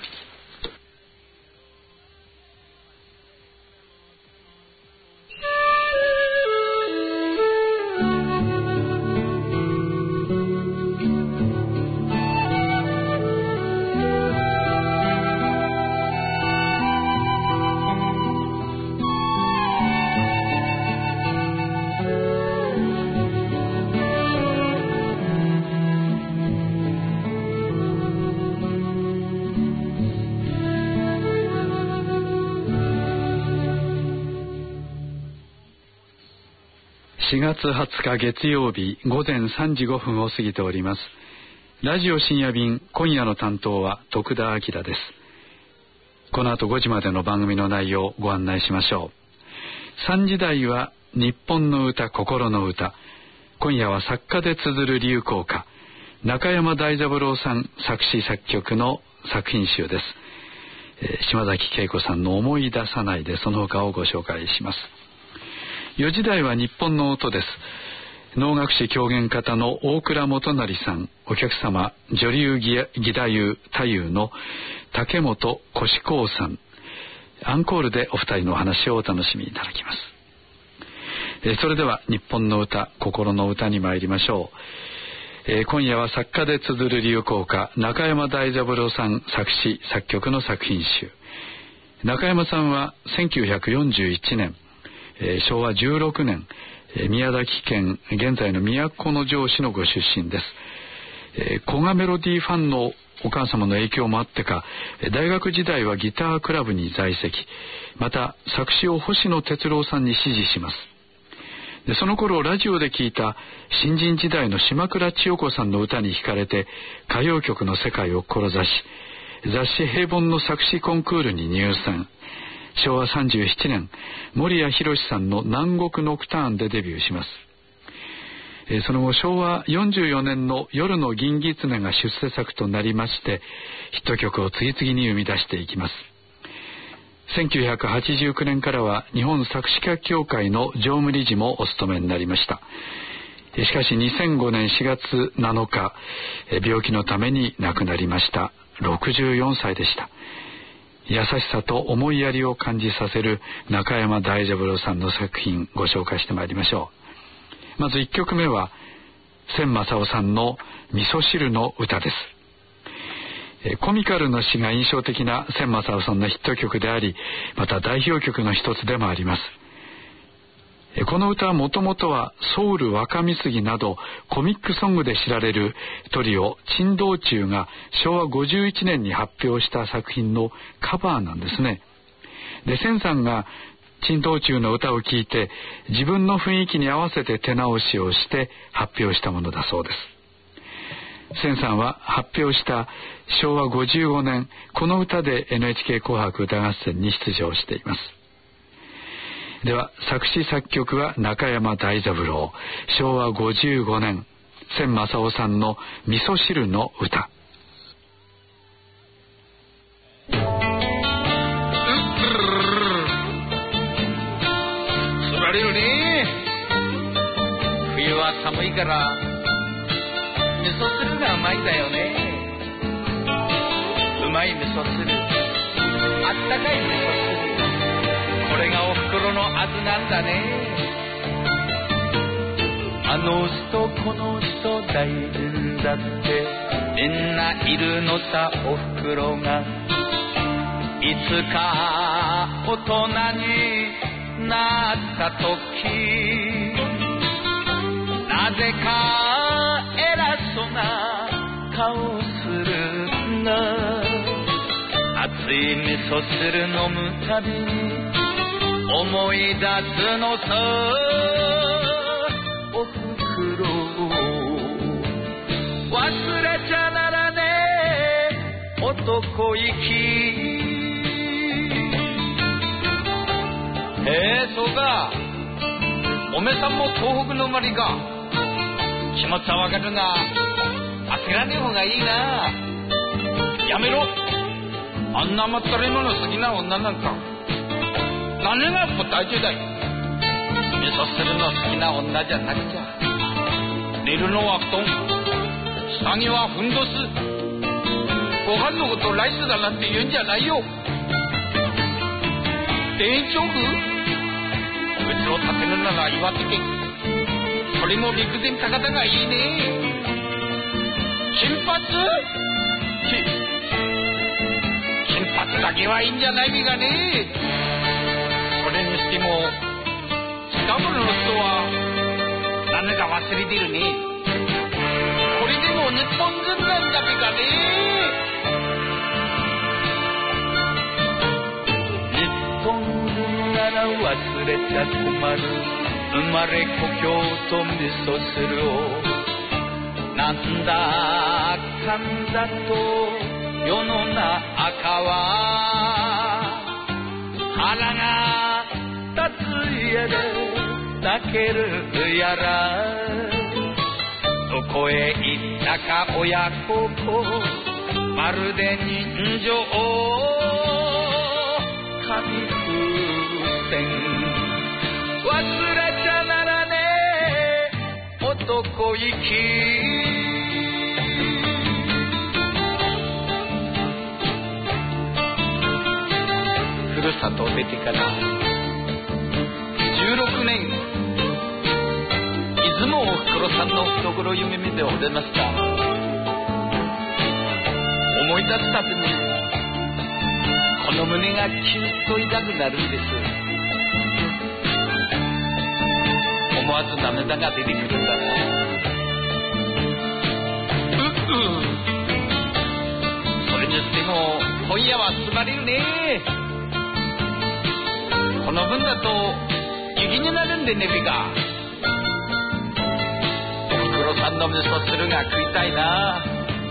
4月20日月曜日午前3時5分を過ぎております。ラジオ深夜便、今夜の担当は徳田明です。この後5時までの番組の内容をご案内しましょう。3時台は日本の歌、心の歌。今夜は作家で綴る流行歌、中山大三郎さん作詞作曲の作品集です。島崎恵子さんの思い出さないで、その他をご紹介します。4時台は日本の音です。能楽師狂言方の大倉元成さん、お客様女流義太夫太夫の竹本小志功さん、アンコールでお二人のお話をお楽しみいただきます。それでは日本の歌、心の歌に参りましょう。今夜は作家で綴る流行歌、中山大三郎さん作詞作曲の作品集。中山さんは1941年昭和16年、宮崎県現在の都城市のご出身です。古賀メロディーファンのお母様の影響もあってか、大学時代はギタークラブに在籍、また作詞を星野哲郎さんに師事します。でその頃ラジオで聞いた新人時代の島倉千代子さんの歌に惹かれて、歌謡曲の世界を志し、雑誌平凡の作詞コンクールに入選。昭和37年、森谷博さんの南国ノクターンでデビューします。その後昭和44年の夜の銀狐が出世作となりまして、ヒット曲を次々に生み出していきます。1989年からは日本作詞家協会の常務理事もお務めになりました。しかし2005年4月7日、病気のために亡くなりました。64歳でした。優しさと思いやりを感じさせる中山大三郎さんの作品、ご紹介してまいりましょう。まず1曲目は千正夫さんの味噌汁の歌です。コミカルな詩が印象的な千正夫さんのヒット曲であり、また代表曲の一つでもあります。この歌はもともとはソウル若見杉などコミックソングで知られるトリオ珍道中が昭和51年に発表した作品のカバーなんですね。で千さんが珍道中の歌を聴いて自分の雰囲気に合わせて手直しをして発表したものだそうです。千さんは発表した昭和55年この歌で NHK 紅白歌合戦に出場しています。では作詞作曲は中山大三郎。昭和55年千正夫さんの味噌汁の歌。 つられるね。冬は寒いから味噌汁がうまいんだよね。うまい味噌汁、あったかい味噌汁、これがおふくろの味なんだね。あの人この人大変だってみんないるのさ。おふくろがいつか大人になった時、なぜか偉そうな顔するんだ。熱い味噌汁飲むたびに思い出すのさ。おふくろ忘れちゃならねえ男行き。そうか、おめさんも東北の生まれか。気持ちはわかるが焦らねえ方がいいな。やめろ、あんな甘ったるいもの好きな女なんか何が大事だよ。味噌汁の好きな女じゃなくちゃ。寝るのは布団、下着はふんどす、ご飯のことライスだなんて言うんじゃないよ。田園調布、お別を立てるなら岩手県、それも陸前高田がいいね。金髪だけはいいんじゃないかね。それにしても近頃の人は何か忘れてるね。これでも日本人なんだべかね。日本人なら忘れちゃ困る生まれ故郷と味噌汁を。なんだかんだと世の中は腹が立つやら泣けるやら、どこへ行ったか親孝行、まるで人情紙風船。忘れちゃならねえ男行き。ふるさとを出てから16年、いつもおふくろさんの懐夢見ておれました。思い出すたびにこの胸がキュッと痛くなるんです。思わず涙が出てくるんだな。それにしても今夜はつまれるね。この分だと雪になるんでねべか。おふくろさんの味噌汁が食いたいな。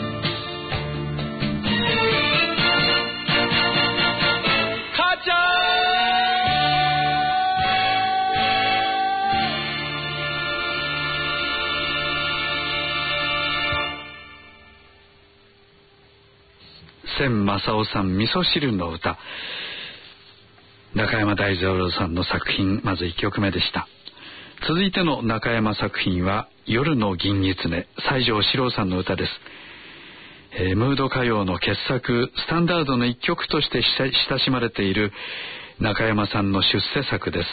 母ちゃん。千正夫さん味噌汁の歌。中山大三郎さんの作品、まず1曲目でした。続いての中山作品は夜の銀狐、西条史郎さんの歌です。ムード歌謡の傑作、スタンダードの一曲として親しまれている中山さんの出世作です。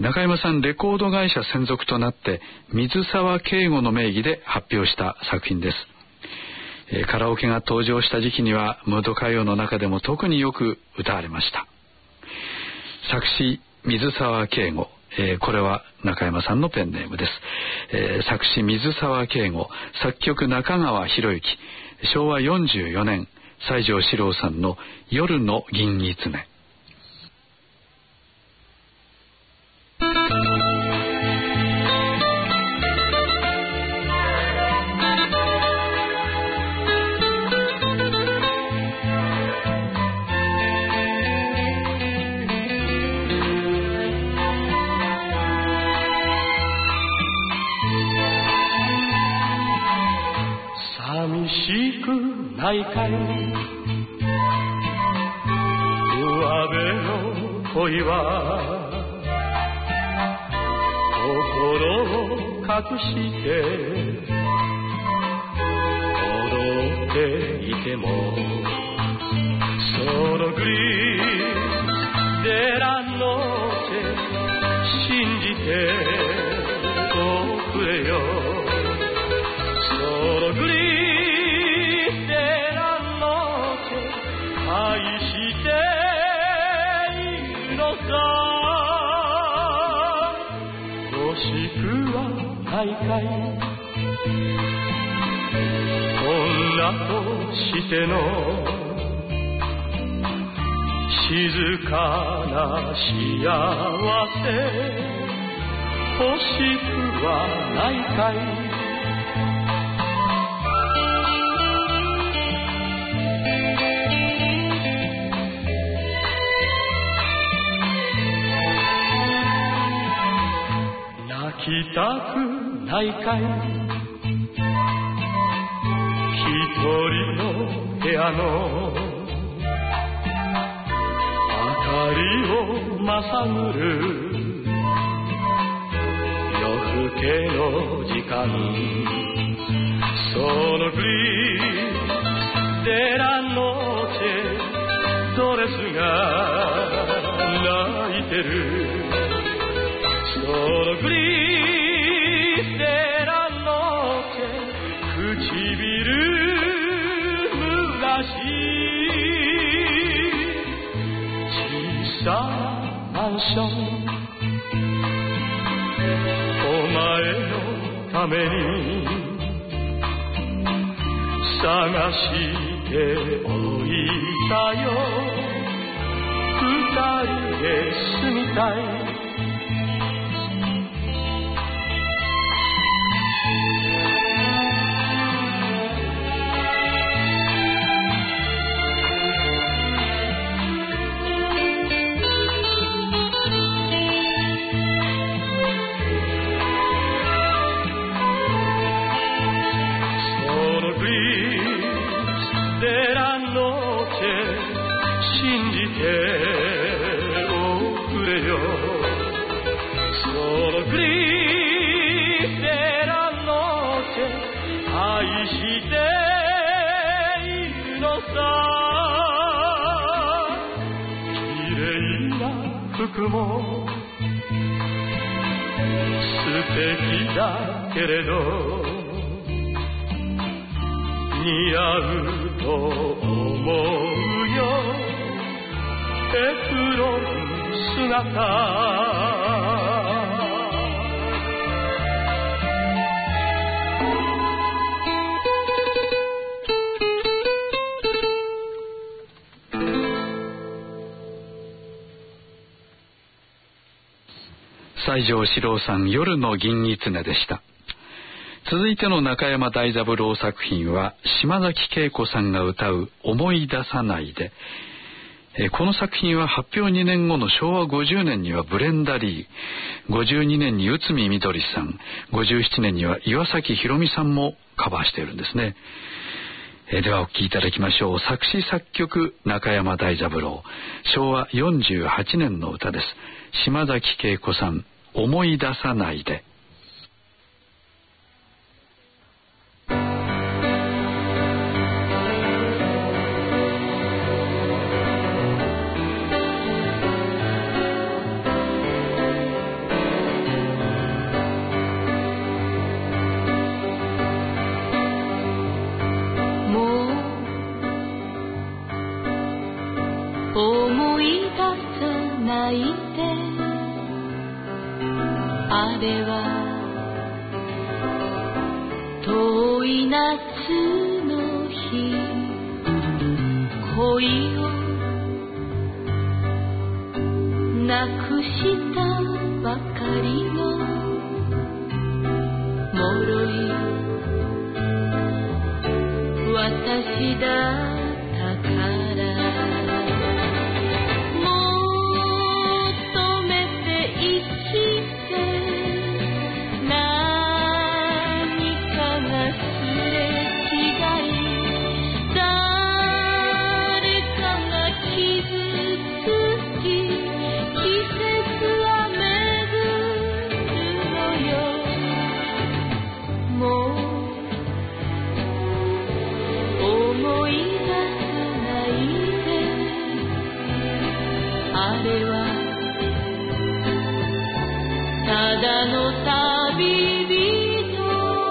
中山さんレコード会社専属となって水沢敬吾の名義で発表した作品です。カラオケが登場した時期にはムード歌謡の中でも特によく歌われました。作詞水沢敬吾、これは中山さんのペンネームです。作詞水沢敬吾、作曲中川博之、昭和44年西条史郎さんの夜の銀狐。 大会上辺の恋は心を隠して踊っていてもそのグリデラノチェ信じておくれよそのグリデラノチェ愛しているのさもしくは大会女としての静かな幸せ欲しくはないかい泣きたくないかい一人の部屋の明かりをまさぐる夜更けの時間そのグリデラノチェドレスが泣いてるそのグリデラノチェ唇濡らしマンションお前のために探しておいたよ二人で住みたい服も素敵だけれど似合うと思うよエプロン姿西城四郎さん夜の銀狐でした。続いての中山大三郎作品は島崎恵子さんが歌う思い出さないで。この作品は発表2年後の昭和50年にはブレンダリー、52年に内海みどりさん、57年には岩崎宏美さんもカバーしているんですね。ではお聴きいただきましょう。作詞作曲中山大三郎、昭和48年の歌です。島崎恵子さん、思い出さないで。 思い出さないであれは遠い夏の日恋をなくしたばかりの脆い私だったから何かがすれ違いあれはただの旅人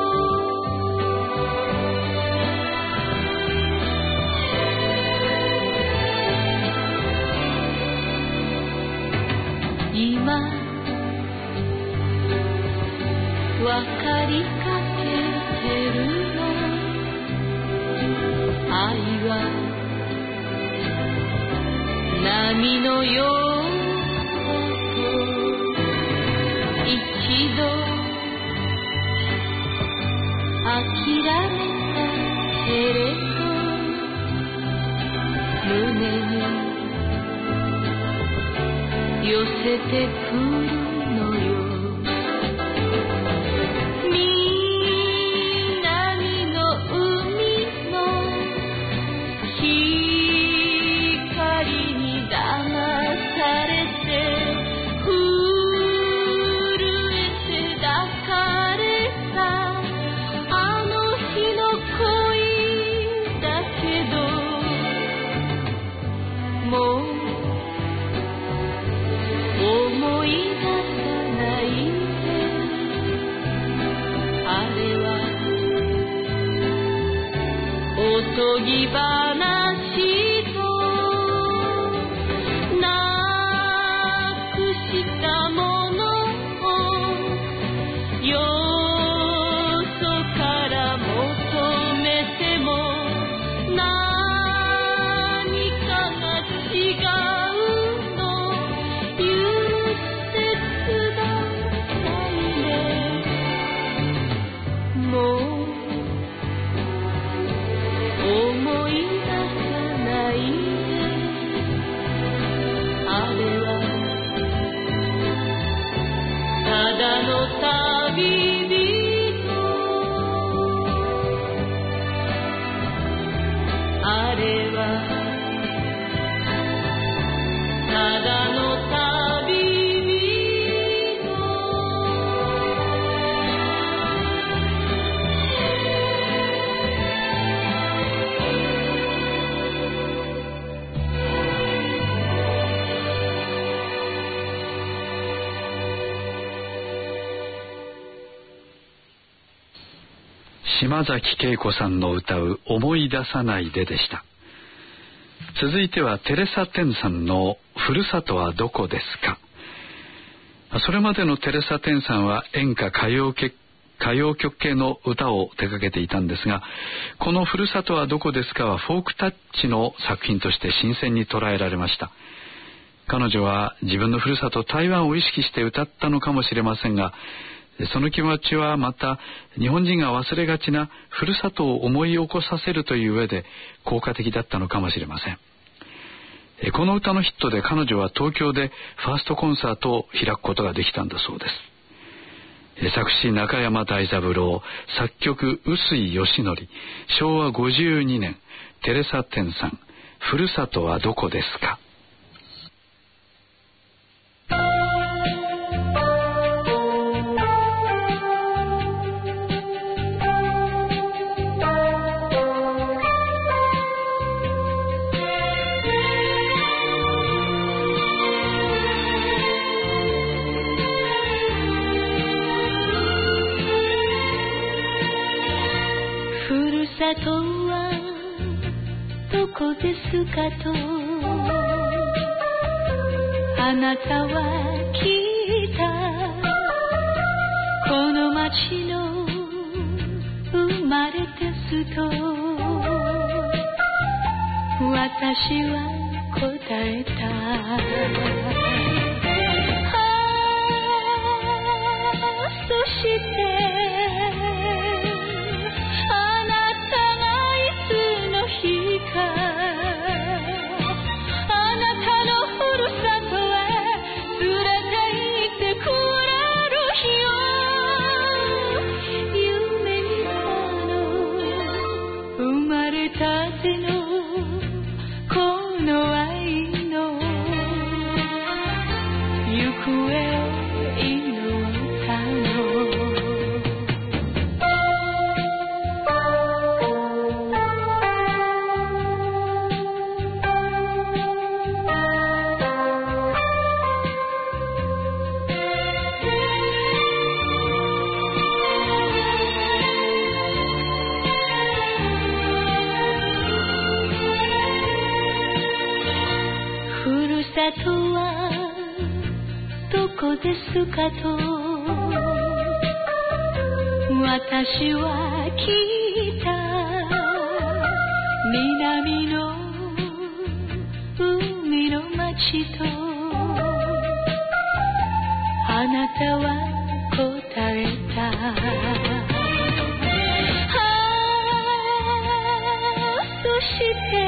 今わかりかけてるの愛は波のようだと一度諦めたけれど胸に寄せてくるのよおとぎ話となくしたものをよそから求めても何かが違うの許してくださいねもう思い出さないであれはただの旅人あれはただの旅人島崎恵子さんの歌う思い出さないででした。続いてはテレサ・テンさんのふるさとはどこですか。それまでのテレサ・テンさんは演歌歌謡曲系の歌を手掛けていたんですが、このふるさとはどこですかはフォークタッチの作品として新鮮に捉えられました。彼女は自分のふるさと台湾を意識して歌ったのかもしれませんが、その気持ちはまた日本人が忘れがちなふるさとを思い起こさせるという上で効果的だったのかもしれません。この歌のヒットで彼女は東京でファーストコンサートを開くことができたんだそうです。作詞中山大三郎、作曲臼井義則、昭和52年テレサ・テンさん、ふるさとはどこですか。 ふるさとはどこですかとあなたは聞いた。この町の生まれですと私は答えた。そしてたてのこの愛のこですかと私は聞いた。南の海の町とあなたは答えた。そして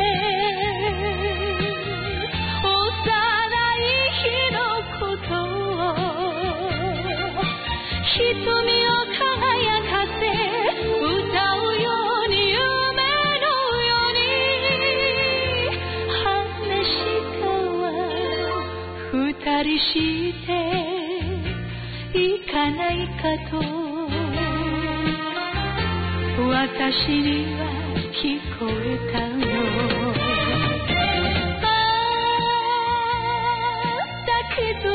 幼い日のことを瞳を輝かせ歌うように夢のように話したわ。二人して行かないかと私には聞こえたの。だけど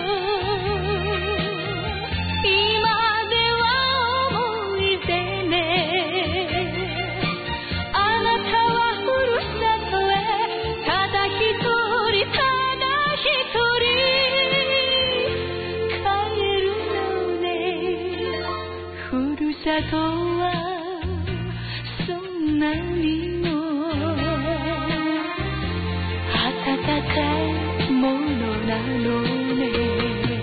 今では思い出ね。あなたはふるさとへただ一人ただ一人帰るのね。ふるさとは何も温かいものなのね。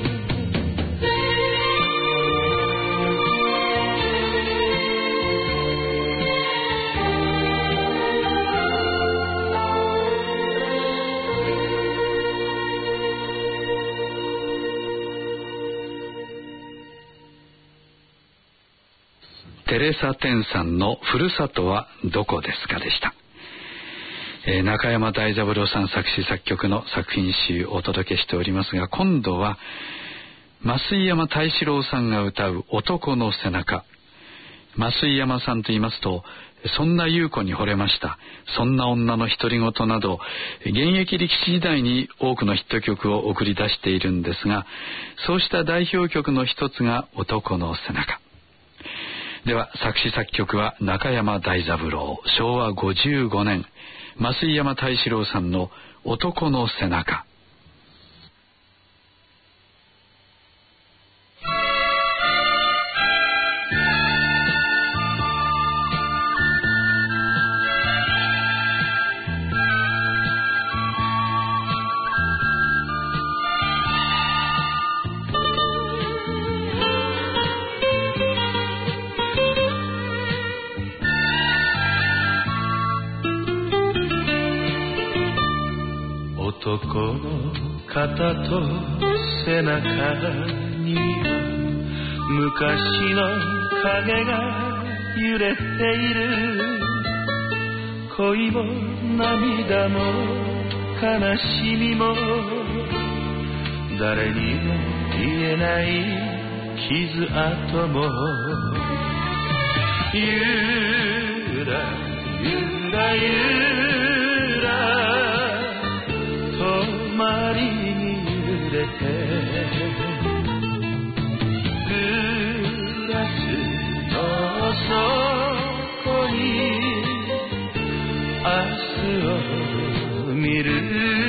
テレサ・テンさんのふるさとはどこですかでした。中山大三郎さん作詞作曲の作品集をお届けしておりますが、今度は増井山太志郎さんが歌う男の背中。増井山さんと言いますと、そんな優子に惚れました、そんな女の独り言など現役力士時代に多くのヒット曲を送り出しているんですが、そうした代表曲の一つが男の背中では、作詞作曲は中山大三郎。昭和55年増井山太志郎さんの男の背中。 男の肩と背中には昔の影が揺れている。恋も涙も悲しみも誰にも言えない傷跡もゆらゆらゆら周りに揺れてグラスの底に明日を見る。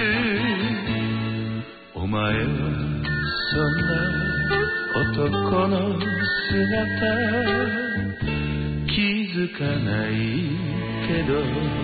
お前はそんな男の姿気づかないけど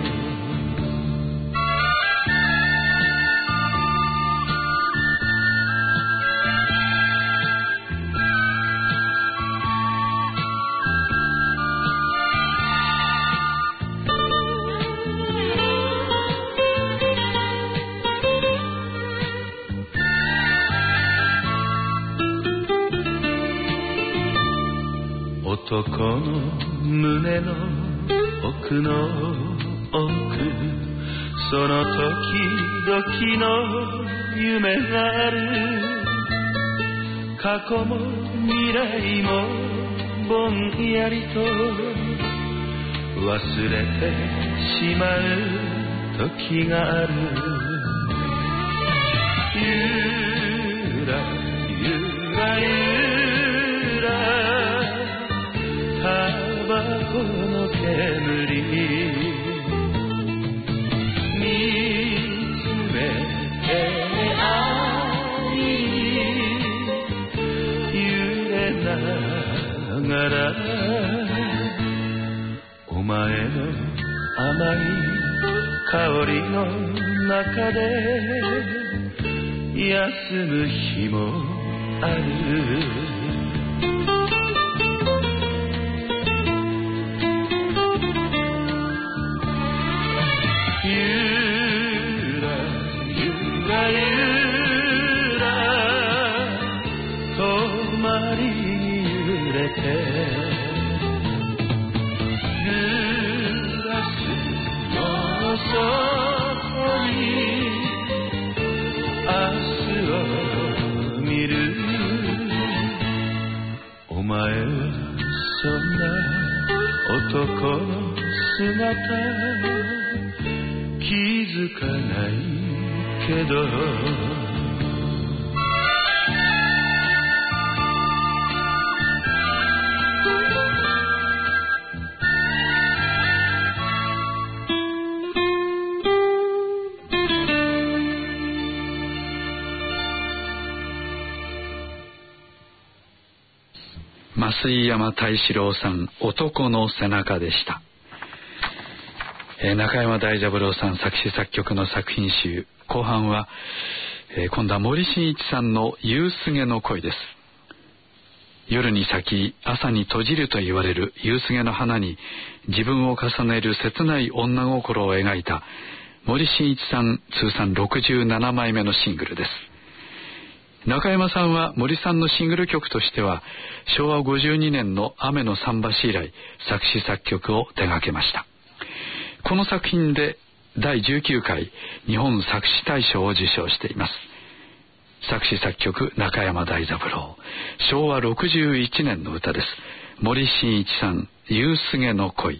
男の胸の奥の奥、その時々の夢がある。過去も未来もぼんやりと忘れてしまう時がある。ゆらゆらゆらタバコの煙見つめてあり森の中で休む日もある。ゆらゆらゆら泊まりに揺れてグラスの底に明日を見る。お前そんな男の姿気づかないけど増井山太志郎さん、男の背中でした。中山大三郎さん作詞作曲の作品集、後半は、今度は森進一さんの夕菅の恋です。夜に咲き朝に閉じると言われる夕菅の花に自分を重ねる切ない女心を描いた森進一さん通算67枚目のシングルです。中山さんは森さんのシングル曲としては昭和52年の雨の桟橋以来作詞作曲を手掛けました。この作品で第19回日本作詞大賞を受賞しています。作詞作曲中山大三郎、昭和61年の歌です。森進一さん、夕菅の恋。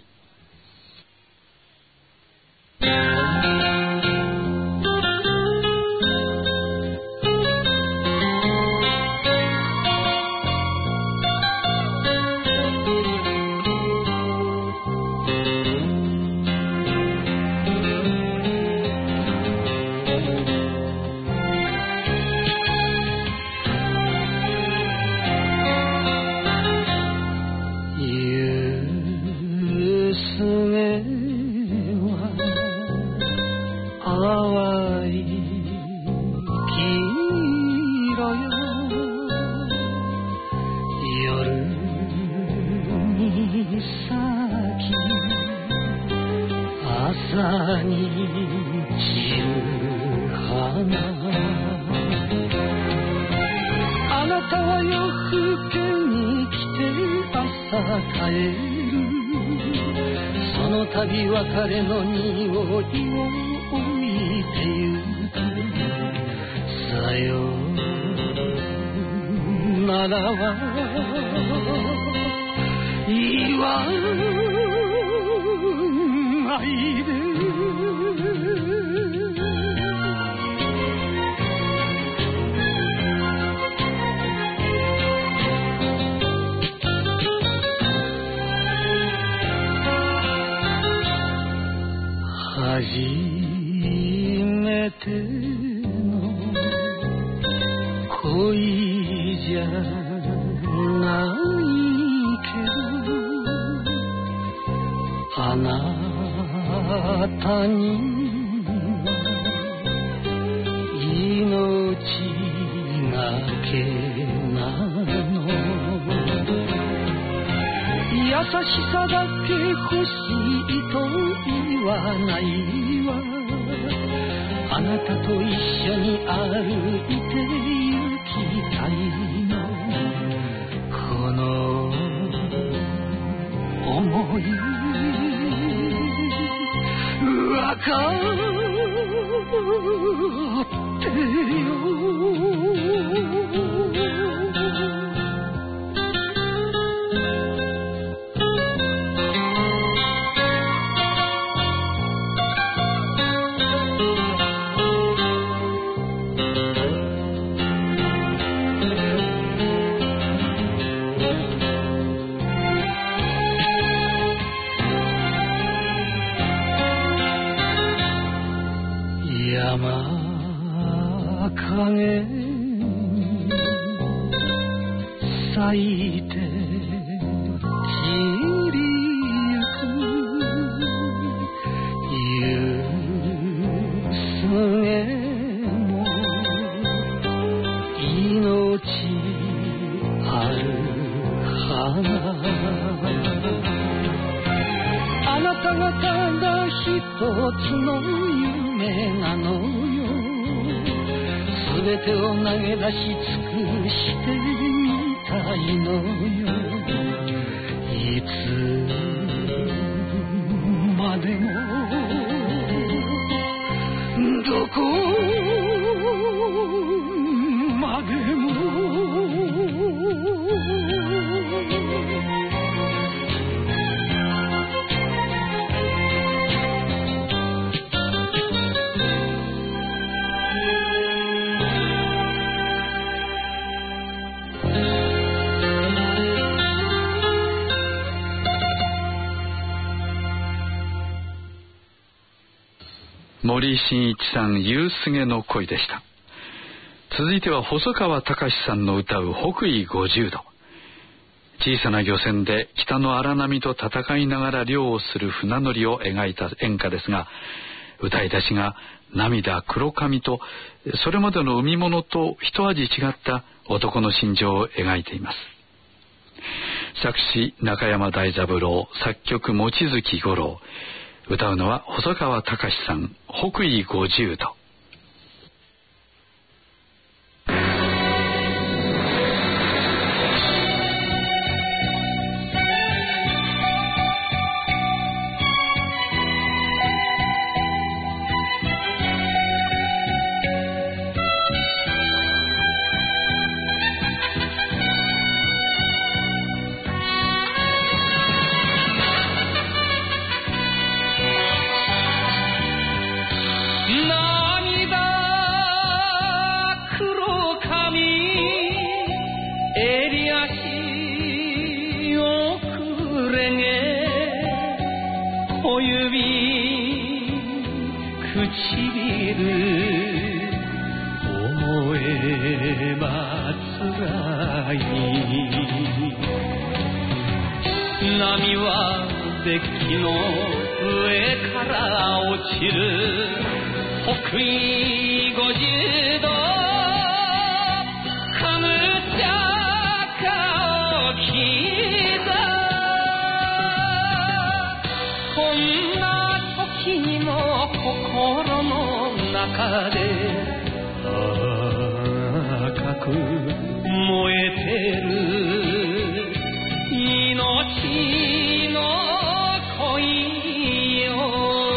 別れの匂いを置いてゆく。さよならは言わないで。初めての恋じゃないけどあなたに命がけなの。優しさだけ欲しいと言わないわ。あなたと一緒に歩いて行きたいの。この想いわかってよ。山影咲いて散りゆく夕ちある花、あなた方が一つの夢なのよ。すべてを投げ出し尽くしてみたいのよ。いつまでもどこまでも森井真一さん、夕菅の恋でした。続いては細川隆さんの歌う北緯50度。小さな漁船で北の荒波と戦いながら漁をする船乗りを描いた演歌ですが、歌い出しが涙黒髪とそれまでの海物と一味違った男の心情を描いています。作詞中山大三郎、作曲望月五郎、歌うのは細川隆さん、北緯50度。 波はデッキの上から落ちる北緯50度カムチャカを刻こんな時にも心の中で赤く燃えてる命の恋よ。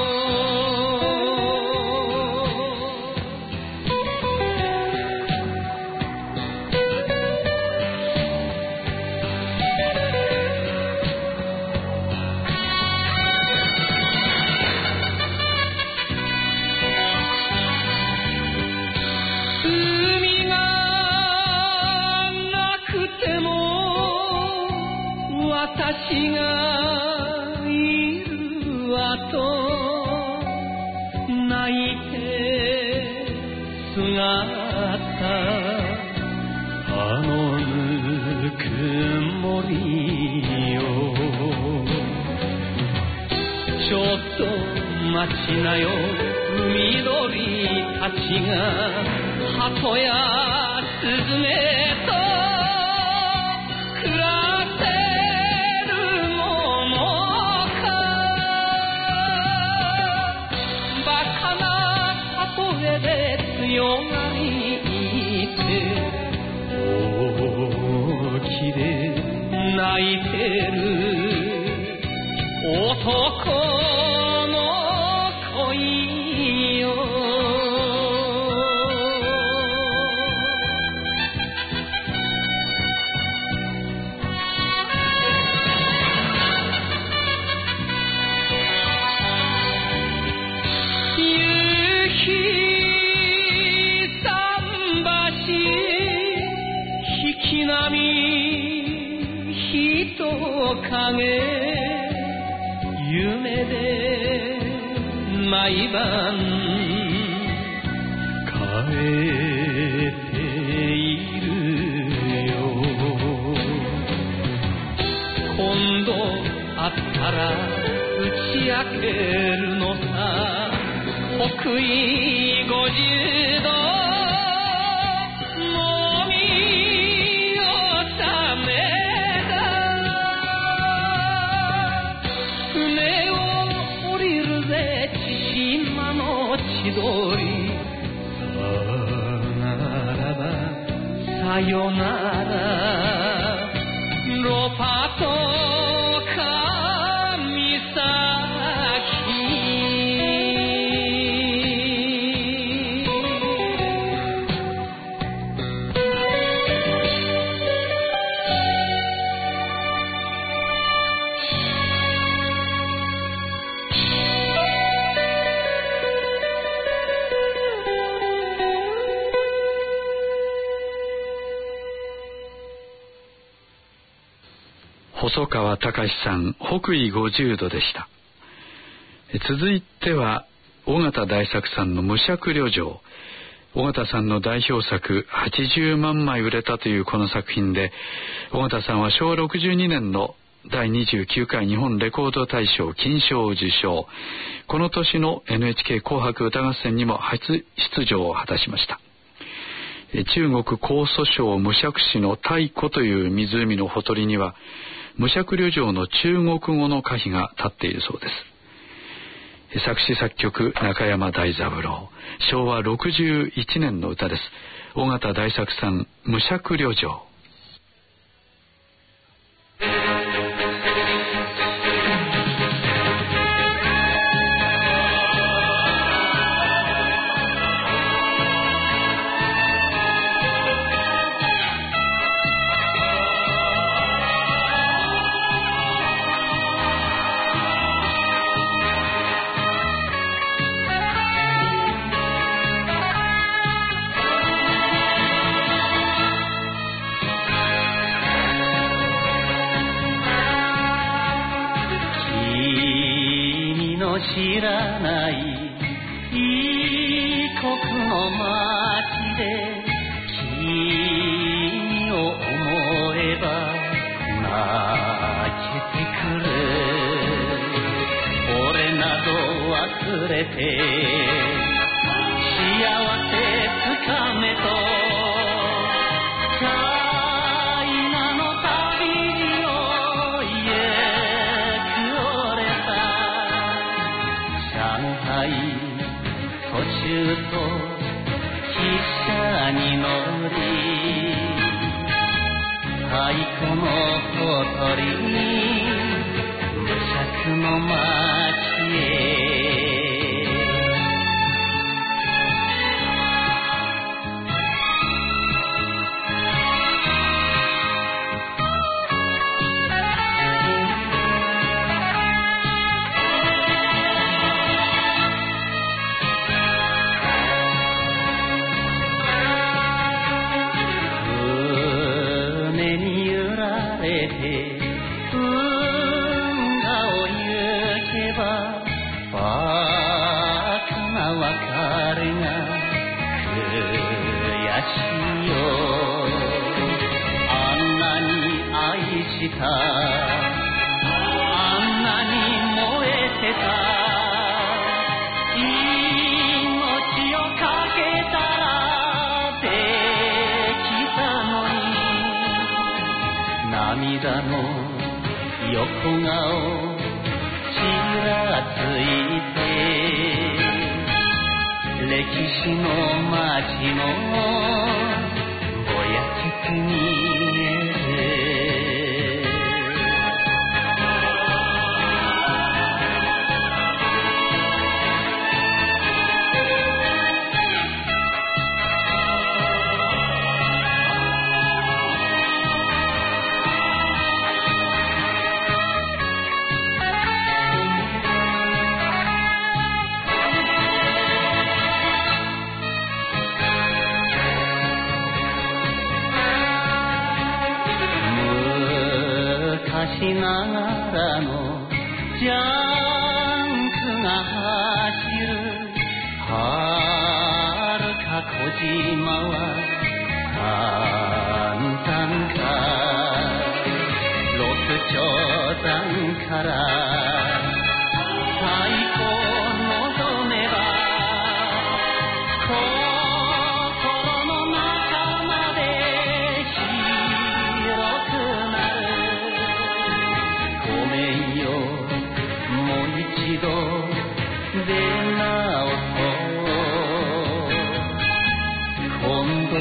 海がなくても私がいるわと泣いて姿あのぬくもりよ。ちょっと待ちなよ海鳥たちが鳩やスズメと暮らせるものか。バカな例えで強がりて大きで泣いてる男の恋よ。影夢で毎晩帰っているよ。今度会ったら打ち明けるのさ北緯50度もみさよならロパと神崎細川隆さん、北緯50度でした。続いては緒方大作さんの無釈旅情。緒方さんの代表作80万枚売れたというこの作品で、緒方さんは昭和62年の第29回日本レコード大賞金賞を受賞。この年の NHK 紅白歌合戦にも初出場を果たしました。中国江蘇省無釈市の太湖という湖のほとりには無釈旅情の中国語の歌碑が立っているそうです。作詞作曲中山大三郎。昭和61年の歌です。緒方大作さん、無釈旅情。 知らない異国の街で君を思えば泣けてくる。俺など忘れて幸せつかめとチャイナの旅を行く俺さ。上海途中と汽車に乗り太鼓のほとり無釈の街へ。あんなに燃えてた命をかけたらできたのに涙の横顔ちらついて歴史の街もぼやけて見える。昔ながらのジャンクが走るはるか小島は簡単か六頂山から太鼓望めば心の中まで広くなる。ごめんよもう一度出直そう。今度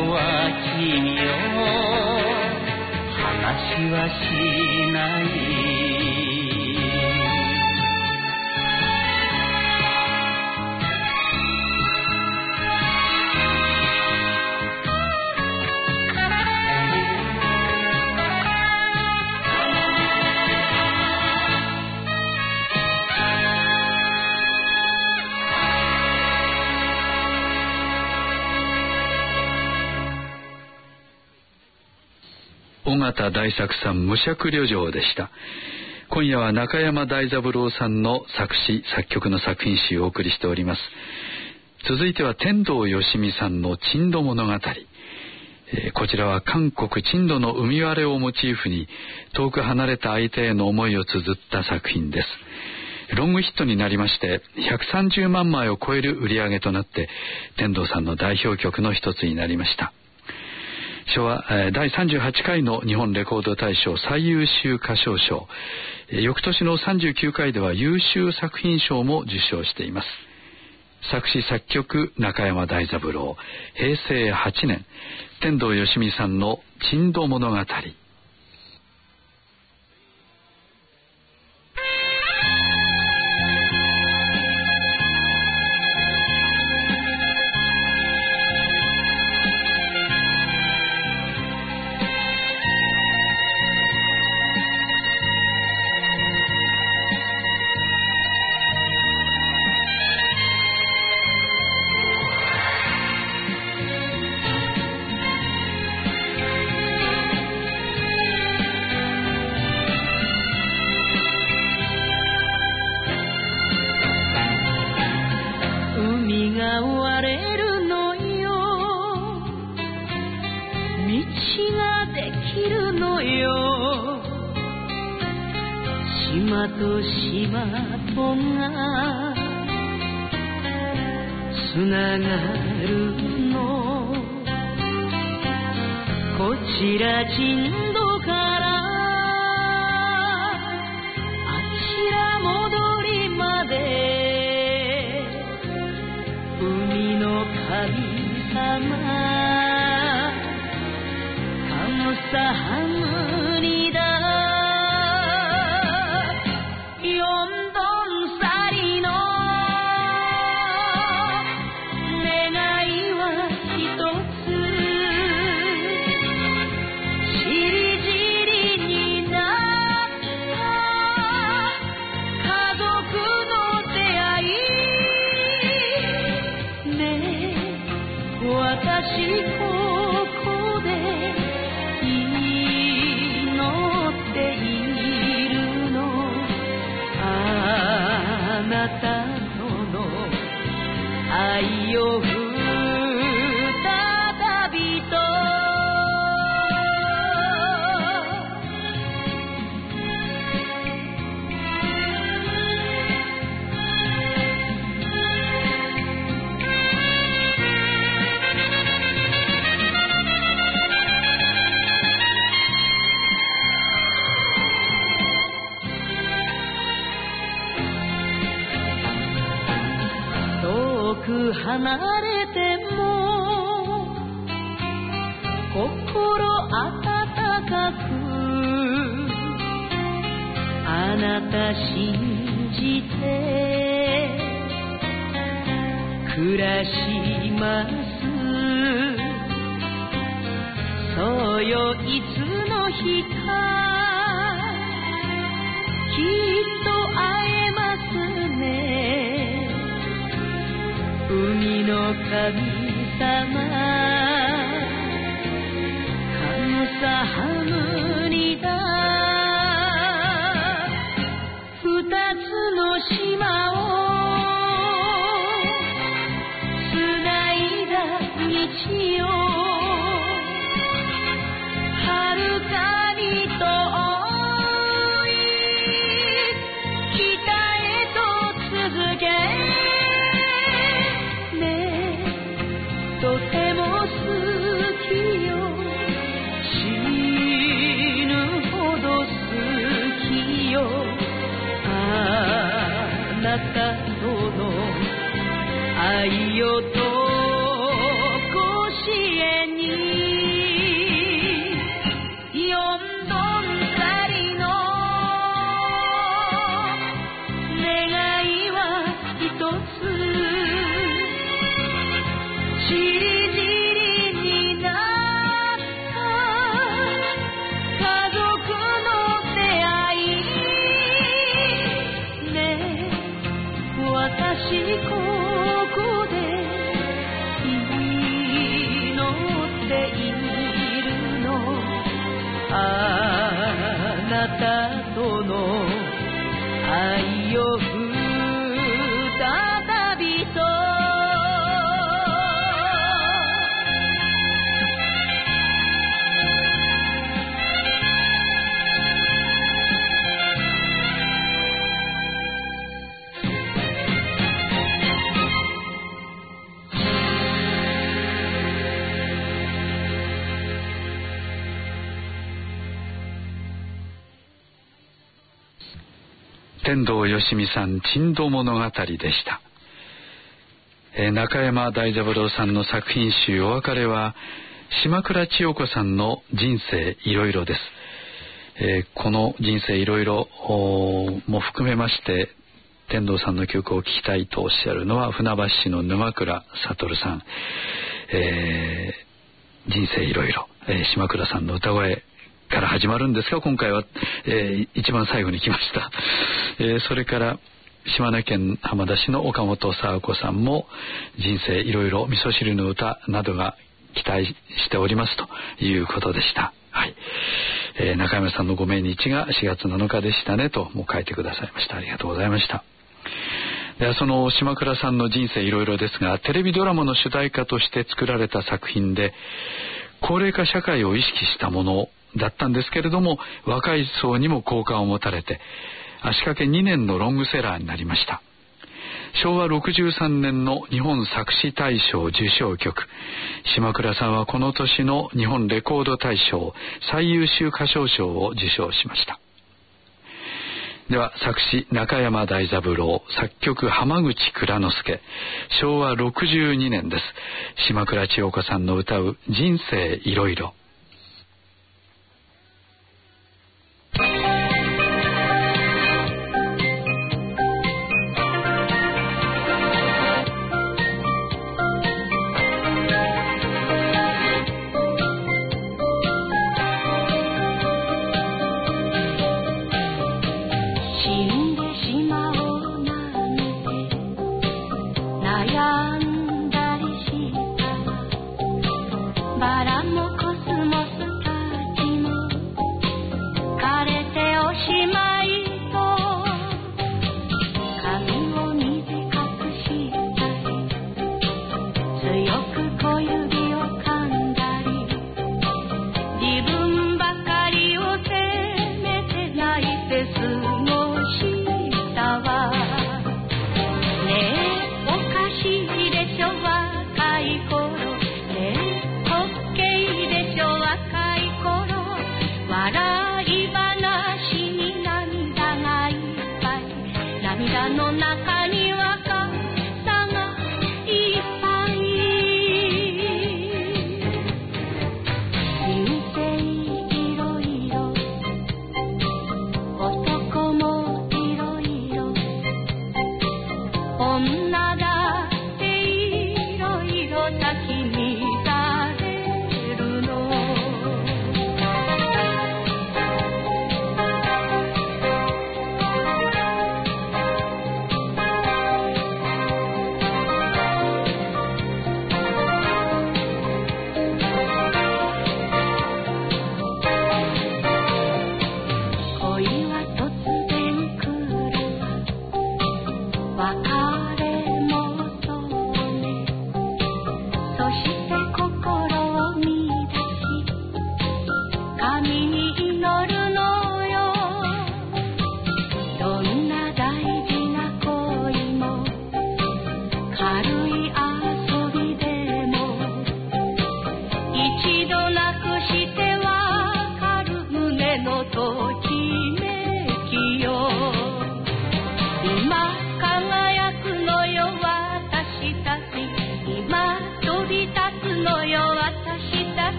君よ話はしない。 尾形大作さん、武者旅情でした。今夜は中山大三郎さんの作詞作曲の作品集をお送りしております。続いては天童よしみさんの珍島物語。こちらは韓国珍島の海割れをモチーフに遠く離れた相手への思いを綴った作品です。ロングヒットになりまして130万枚を超える売り上げとなって天童さんの代表曲の一つになりました。昭和第38回の日本レコード大賞最優秀歌唱賞、翌年の39回では優秀作品賞も受賞しています。作詞作曲中山大三郎、平成8年天童よしみさんの珍島物語。 島と島とがつながるの、こちら珍島からあちら戻りまで海の神様カムサハムニダ愛を再びと離れても心温かくあなた信じて暮らします。そうよいつの日かきっと会えますね。海の神様カムサハムニダ、二つの島をつないだ道よ遥かに遠い北へと続けとてもあなたとの愛を再びと天童よしみさん珍島物語でした。中山大三郎さんの作品集お別れは島倉千代子さんの人生いろいろです。この人生いろいろも含めまして天童さんの曲を聴きたいとおっしゃるのは船橋市の沼倉悟さん、人生いろいろ、島倉さんの歌声から始まるんですが今回は、一番最後に来ました。それから島根県浜田市の岡本佐和子さんも人生いろいろ味噌汁の歌などが期待しておりますということでした。はい、中山さんのご命日が4月7日でしたねとも書いてくださいました。ありがとうございました。ではその島倉さんの人生いろいろですがテレビドラマの主題歌として作られた作品で高齢化社会を意識したものだったんですけれども若い層にも好感を持たれて足掛け2年のロングセラーになりました。昭和63年の日本作詞大賞受賞曲島倉さんはこの年の日本レコード大賞最優秀歌唱賞を受賞しました。では作詞中山大三郎作曲浜口蔵之介昭和62年です。島倉千代子さんの歌う人生いろいろ。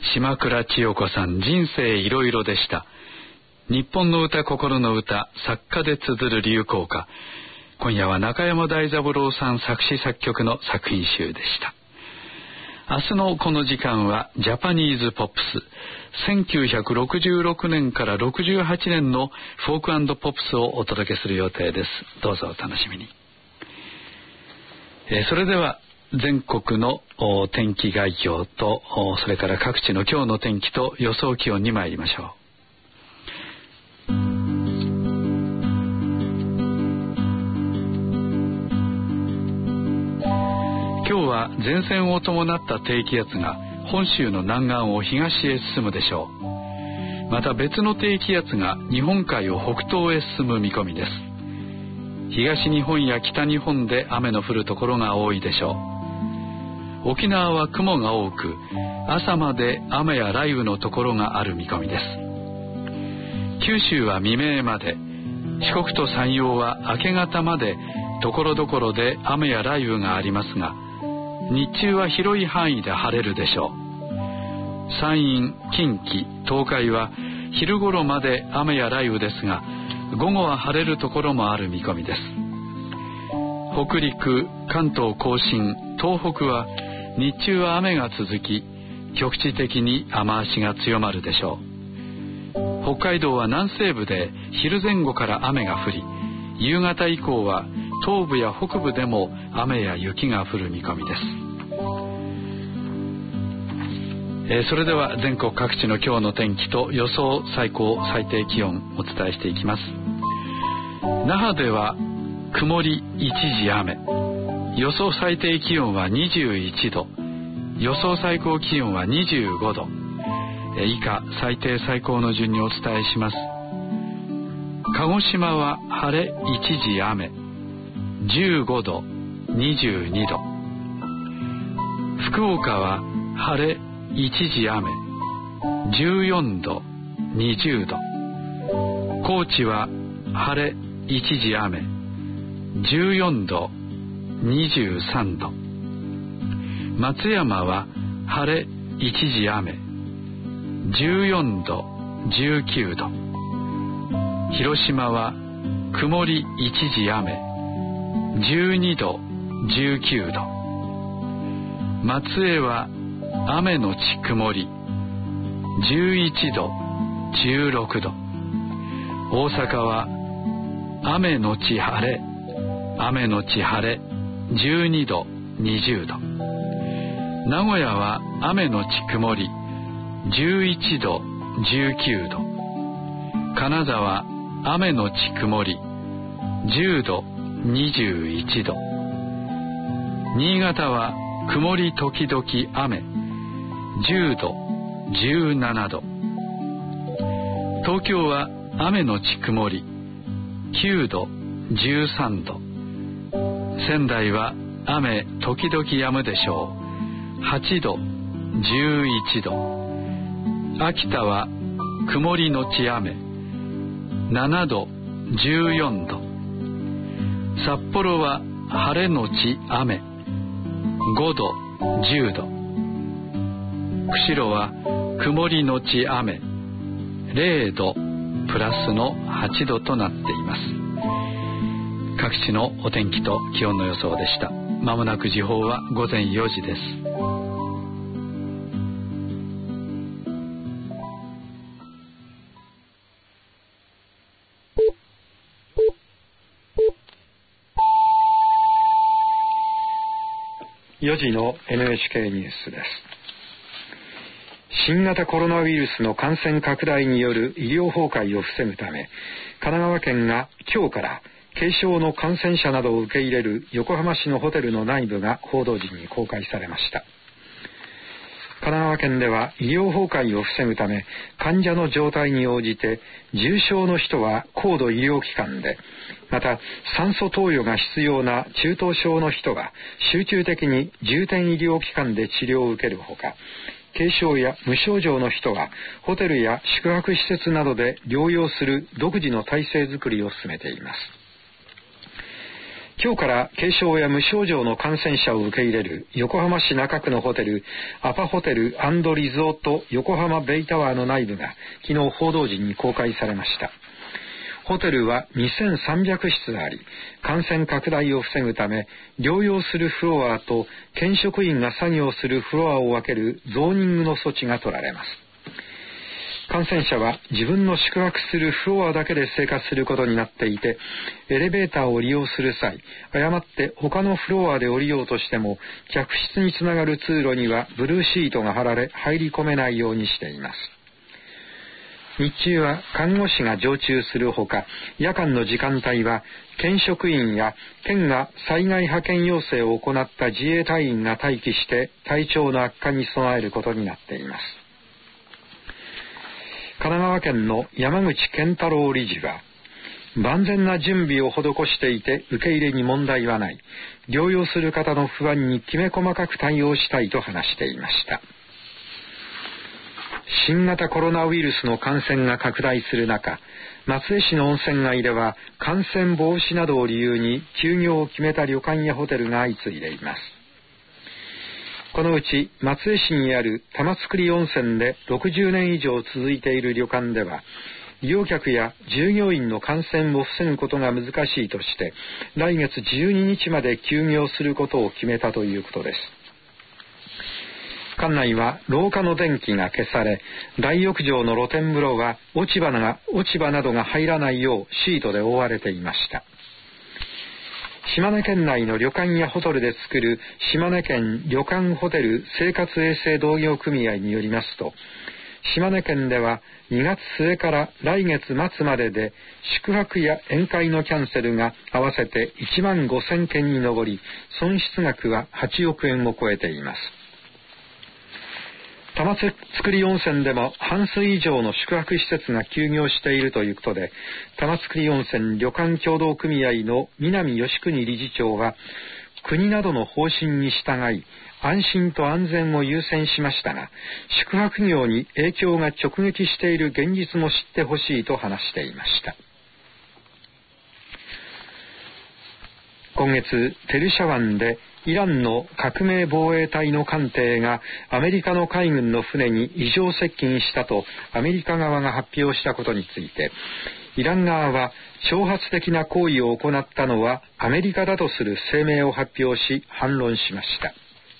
島倉千代子さん、人生いろいろでした。日本の歌、心の歌、作家で綴る流行歌。今夜は中山大三郎さん作詞作曲の作品集でした。明日のこの時間はジャパニーズポップス、1966年から68年のフォーク&ポップスをお届けする予定です。どうぞお楽しみに。それでは全国の天気概要と、それから各地の今日の天気と予想気温に参りましょう。今日は前線を伴った低気圧が本州の南岸を東へ進むでしょう。また別の低気圧が日本海を北東へ進む見込みです。東日本や北日本で雨の降るところが多いでしょう。沖縄は雲が多く、朝まで雨や雷雨のところがある見込みです。九州は未明まで、四国と山陽は明け方までところどころで雨や雷雨がありますが、日中は広い範囲で晴れるでしょう。山陰、近畿、東海は昼頃まで雨や雷雨ですが、午後は晴れるところもある見込みです。北陸、関東甲信、東北は日中は雨が続き、局地的に雨足が強まるでしょう。北海道は南西部で昼前後から雨が降り、夕方以降は東部や北部でも雨や雪が降る見込みです。それでは全国各地の今日の天気と予想最高最低気温お伝えしていきます。那覇では曇り一時雨、予想最低気温は21度、予想最高気温は25度。以下最低最高の順にお伝えします。鹿児島は晴れ一時雨、15度、22度。福岡は晴れ一時雨、14度、20度。高知は晴れ一時雨、14度、23度。松山は晴れ一時雨、14度、19度。広島は曇り一時雨、12度、19度。松江は雨のち曇り、11度、16度。大阪は雨のち晴れ、雨のち晴れ、12度、20度。名古屋は雨のち曇り、11度、19度。金沢雨のち曇り、10度、21度。新潟は曇り時々雨、10度、17度。東京は雨のち曇り、9度、13度。仙台は雨時々止むでしょう。8度、11度。秋田は曇りのち雨、7度、14度。札幌は晴れのち雨、5度、10度。釧路は曇りのち雨、0度プラスの8度となっています。各地のお天気と気温の予想でした。まもなく時報は午前4時です。 4時の NHK ニュースです。新型コロナウイルスの感染拡大による医療崩壊を防ぐため、神奈川県が今日から軽症の感染者などを受け入れる横浜市のホテルの内部が報道陣に公開されました。神奈川県では医療崩壊を防ぐため、患者の状態に応じて重症の人は高度医療機関で、また酸素投与が必要な中等症の人が集中的に重点医療機関で治療を受けるほか、軽症や無症状の人がホテルや宿泊施設などで療養する独自の体制づくりを進めています。 今日から軽症や無症状の感染者を受け入れる横浜市中区のホテルアパホテル&リゾート横浜ベイタワーの内部が昨日報道陣に公開されました。ホテルは2300室あり、感染拡大を防ぐため療養するフロアと県職員が作業するフロアを分けるゾーニングの措置が取られます。感染者は自分の宿泊するフロアだけで生活することになっていて、エレベーターを利用する際、誤って他のフロアで降りようとしても客室につながる通路にはブルーシートが張られ入り込めないようにしています。日中は看護師が常駐するほか、夜間の時間帯は県職員や県が災害派遣要請を行った自衛隊員が待機して体調の悪化に備えることになっています。神奈川県の山口健太郎理事は、万全な準備を施していて受け入れに問題はない。療養する方の不安にきめ細かく対応したいと話していました。新型コロナウイルスの感染が拡大する中、松江市の温泉街では感染防止などを理由に休業を決めた旅館やホテルが相次いでいます。このうち松江市にある玉造温泉で60年以上続いている旅館では、利用客や従業員の感染を防ぐことが難しいとして来月12日まで休業することを決めたということです。館内は廊下の電気が消され、大浴場の露天風呂は落ち葉などが入らないようシートで覆われていました。島根県内の旅館やホテルで作る島根県旅館ホテル生活衛生同業組合によりますと、島根県では2月末から来月末までで宿泊や宴会のキャンセルが合わせて1万5000件に上り、損失額は8億円を超えています。玉造温泉でも半数以上の宿泊施設が休業しているということで、玉造温泉旅館協同組合の南義国理事長は、国などの方針に従い安心と安全を優先しましたが、宿泊業に影響が直撃している現実も知ってほしいと話していました。今月ペルシャ湾でイランの革命防衛隊の艦艇がアメリカの海軍の船に異常接近したとアメリカ側が発表したことについて、イラン側は挑発的な行為を行ったのはアメリカだとする声明を発表し反論しました。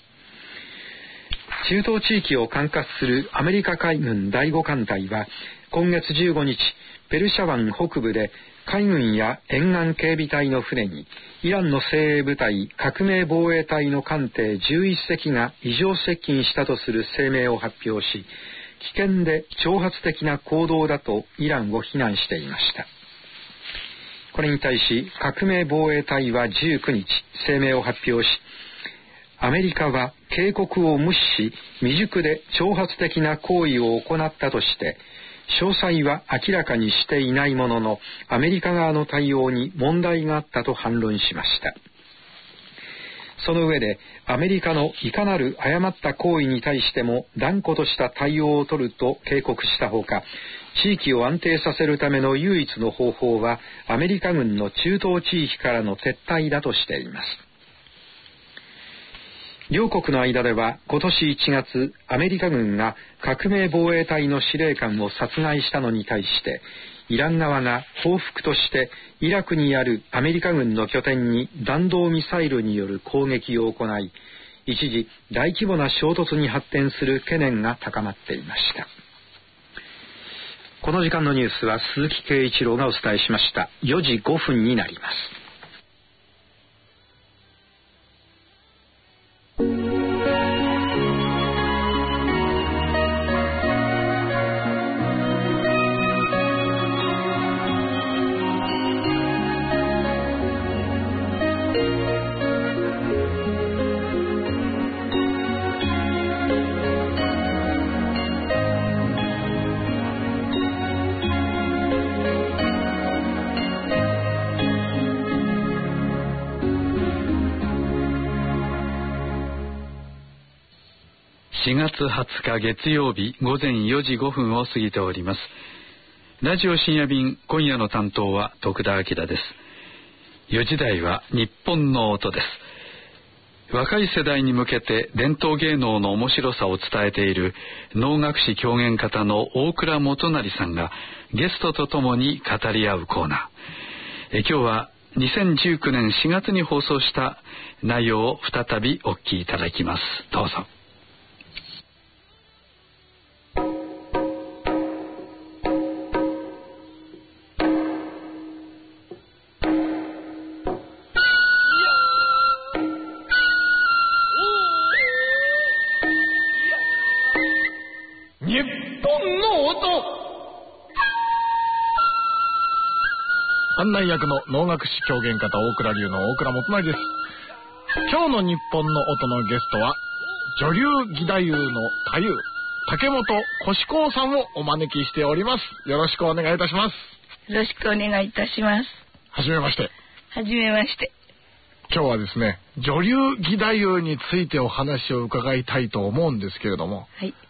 中東地域を管轄するアメリカ海軍第5艦隊は今月15日、ペルシャ湾北部で海軍や沿岸警備隊の船にイランの精鋭部隊革命防衛隊の艦艇11隻が異常接近したとする声明を発表し、危険で挑発的な行動だとイランを非難していました。これに対し革命防衛隊は19日声明を発表し、アメリカは警告を無視し未熟で挑発的な行為を行ったとして詳細は明らかにしていないものの、アメリカ側の対応に問題があったと反論しました。その上で、アメリカのいかなる誤った行為に対しても断固とした対応を取ると警告したほか、地域を安定させるための唯一の方法は、アメリカ軍の中東地域からの撤退だとしています。両国の間では今年1月、アメリカ軍が革命防衛隊の司令官を殺害したのに対して、イラン側が報復としてイラクにあるアメリカ軍の拠点に弾道ミサイルによる攻撃を行い、一時大規模な衝突に発展する懸念が高まっていました。この時間のニュースは鈴木圭一郎がお伝えしました。4時5分になります。 4月20日月曜日午前4時5分を過ぎております。ラジオ深夜便、今夜の担当は徳田明です。 4時台は日本の音です。若い世代に向けて伝統芸能の面白さを伝えている能楽師狂言方の大倉元就さんがゲストとともに語り合うコーナー。今日は2019年4月に放送した内容を再びお聞きいただきます。どうぞ。 案内役の能楽師狂言方大倉流の大倉元就です。今日の日本の音のゲストは女流義太夫の太夫竹本越光さんをお招きしております。よろしくお願いいたします。 よろしくお願いいたします。 はじめまして。 はじめまして。 今日はですね、女流義太夫についてお話を伺いたいと思うんですけれども、 はい、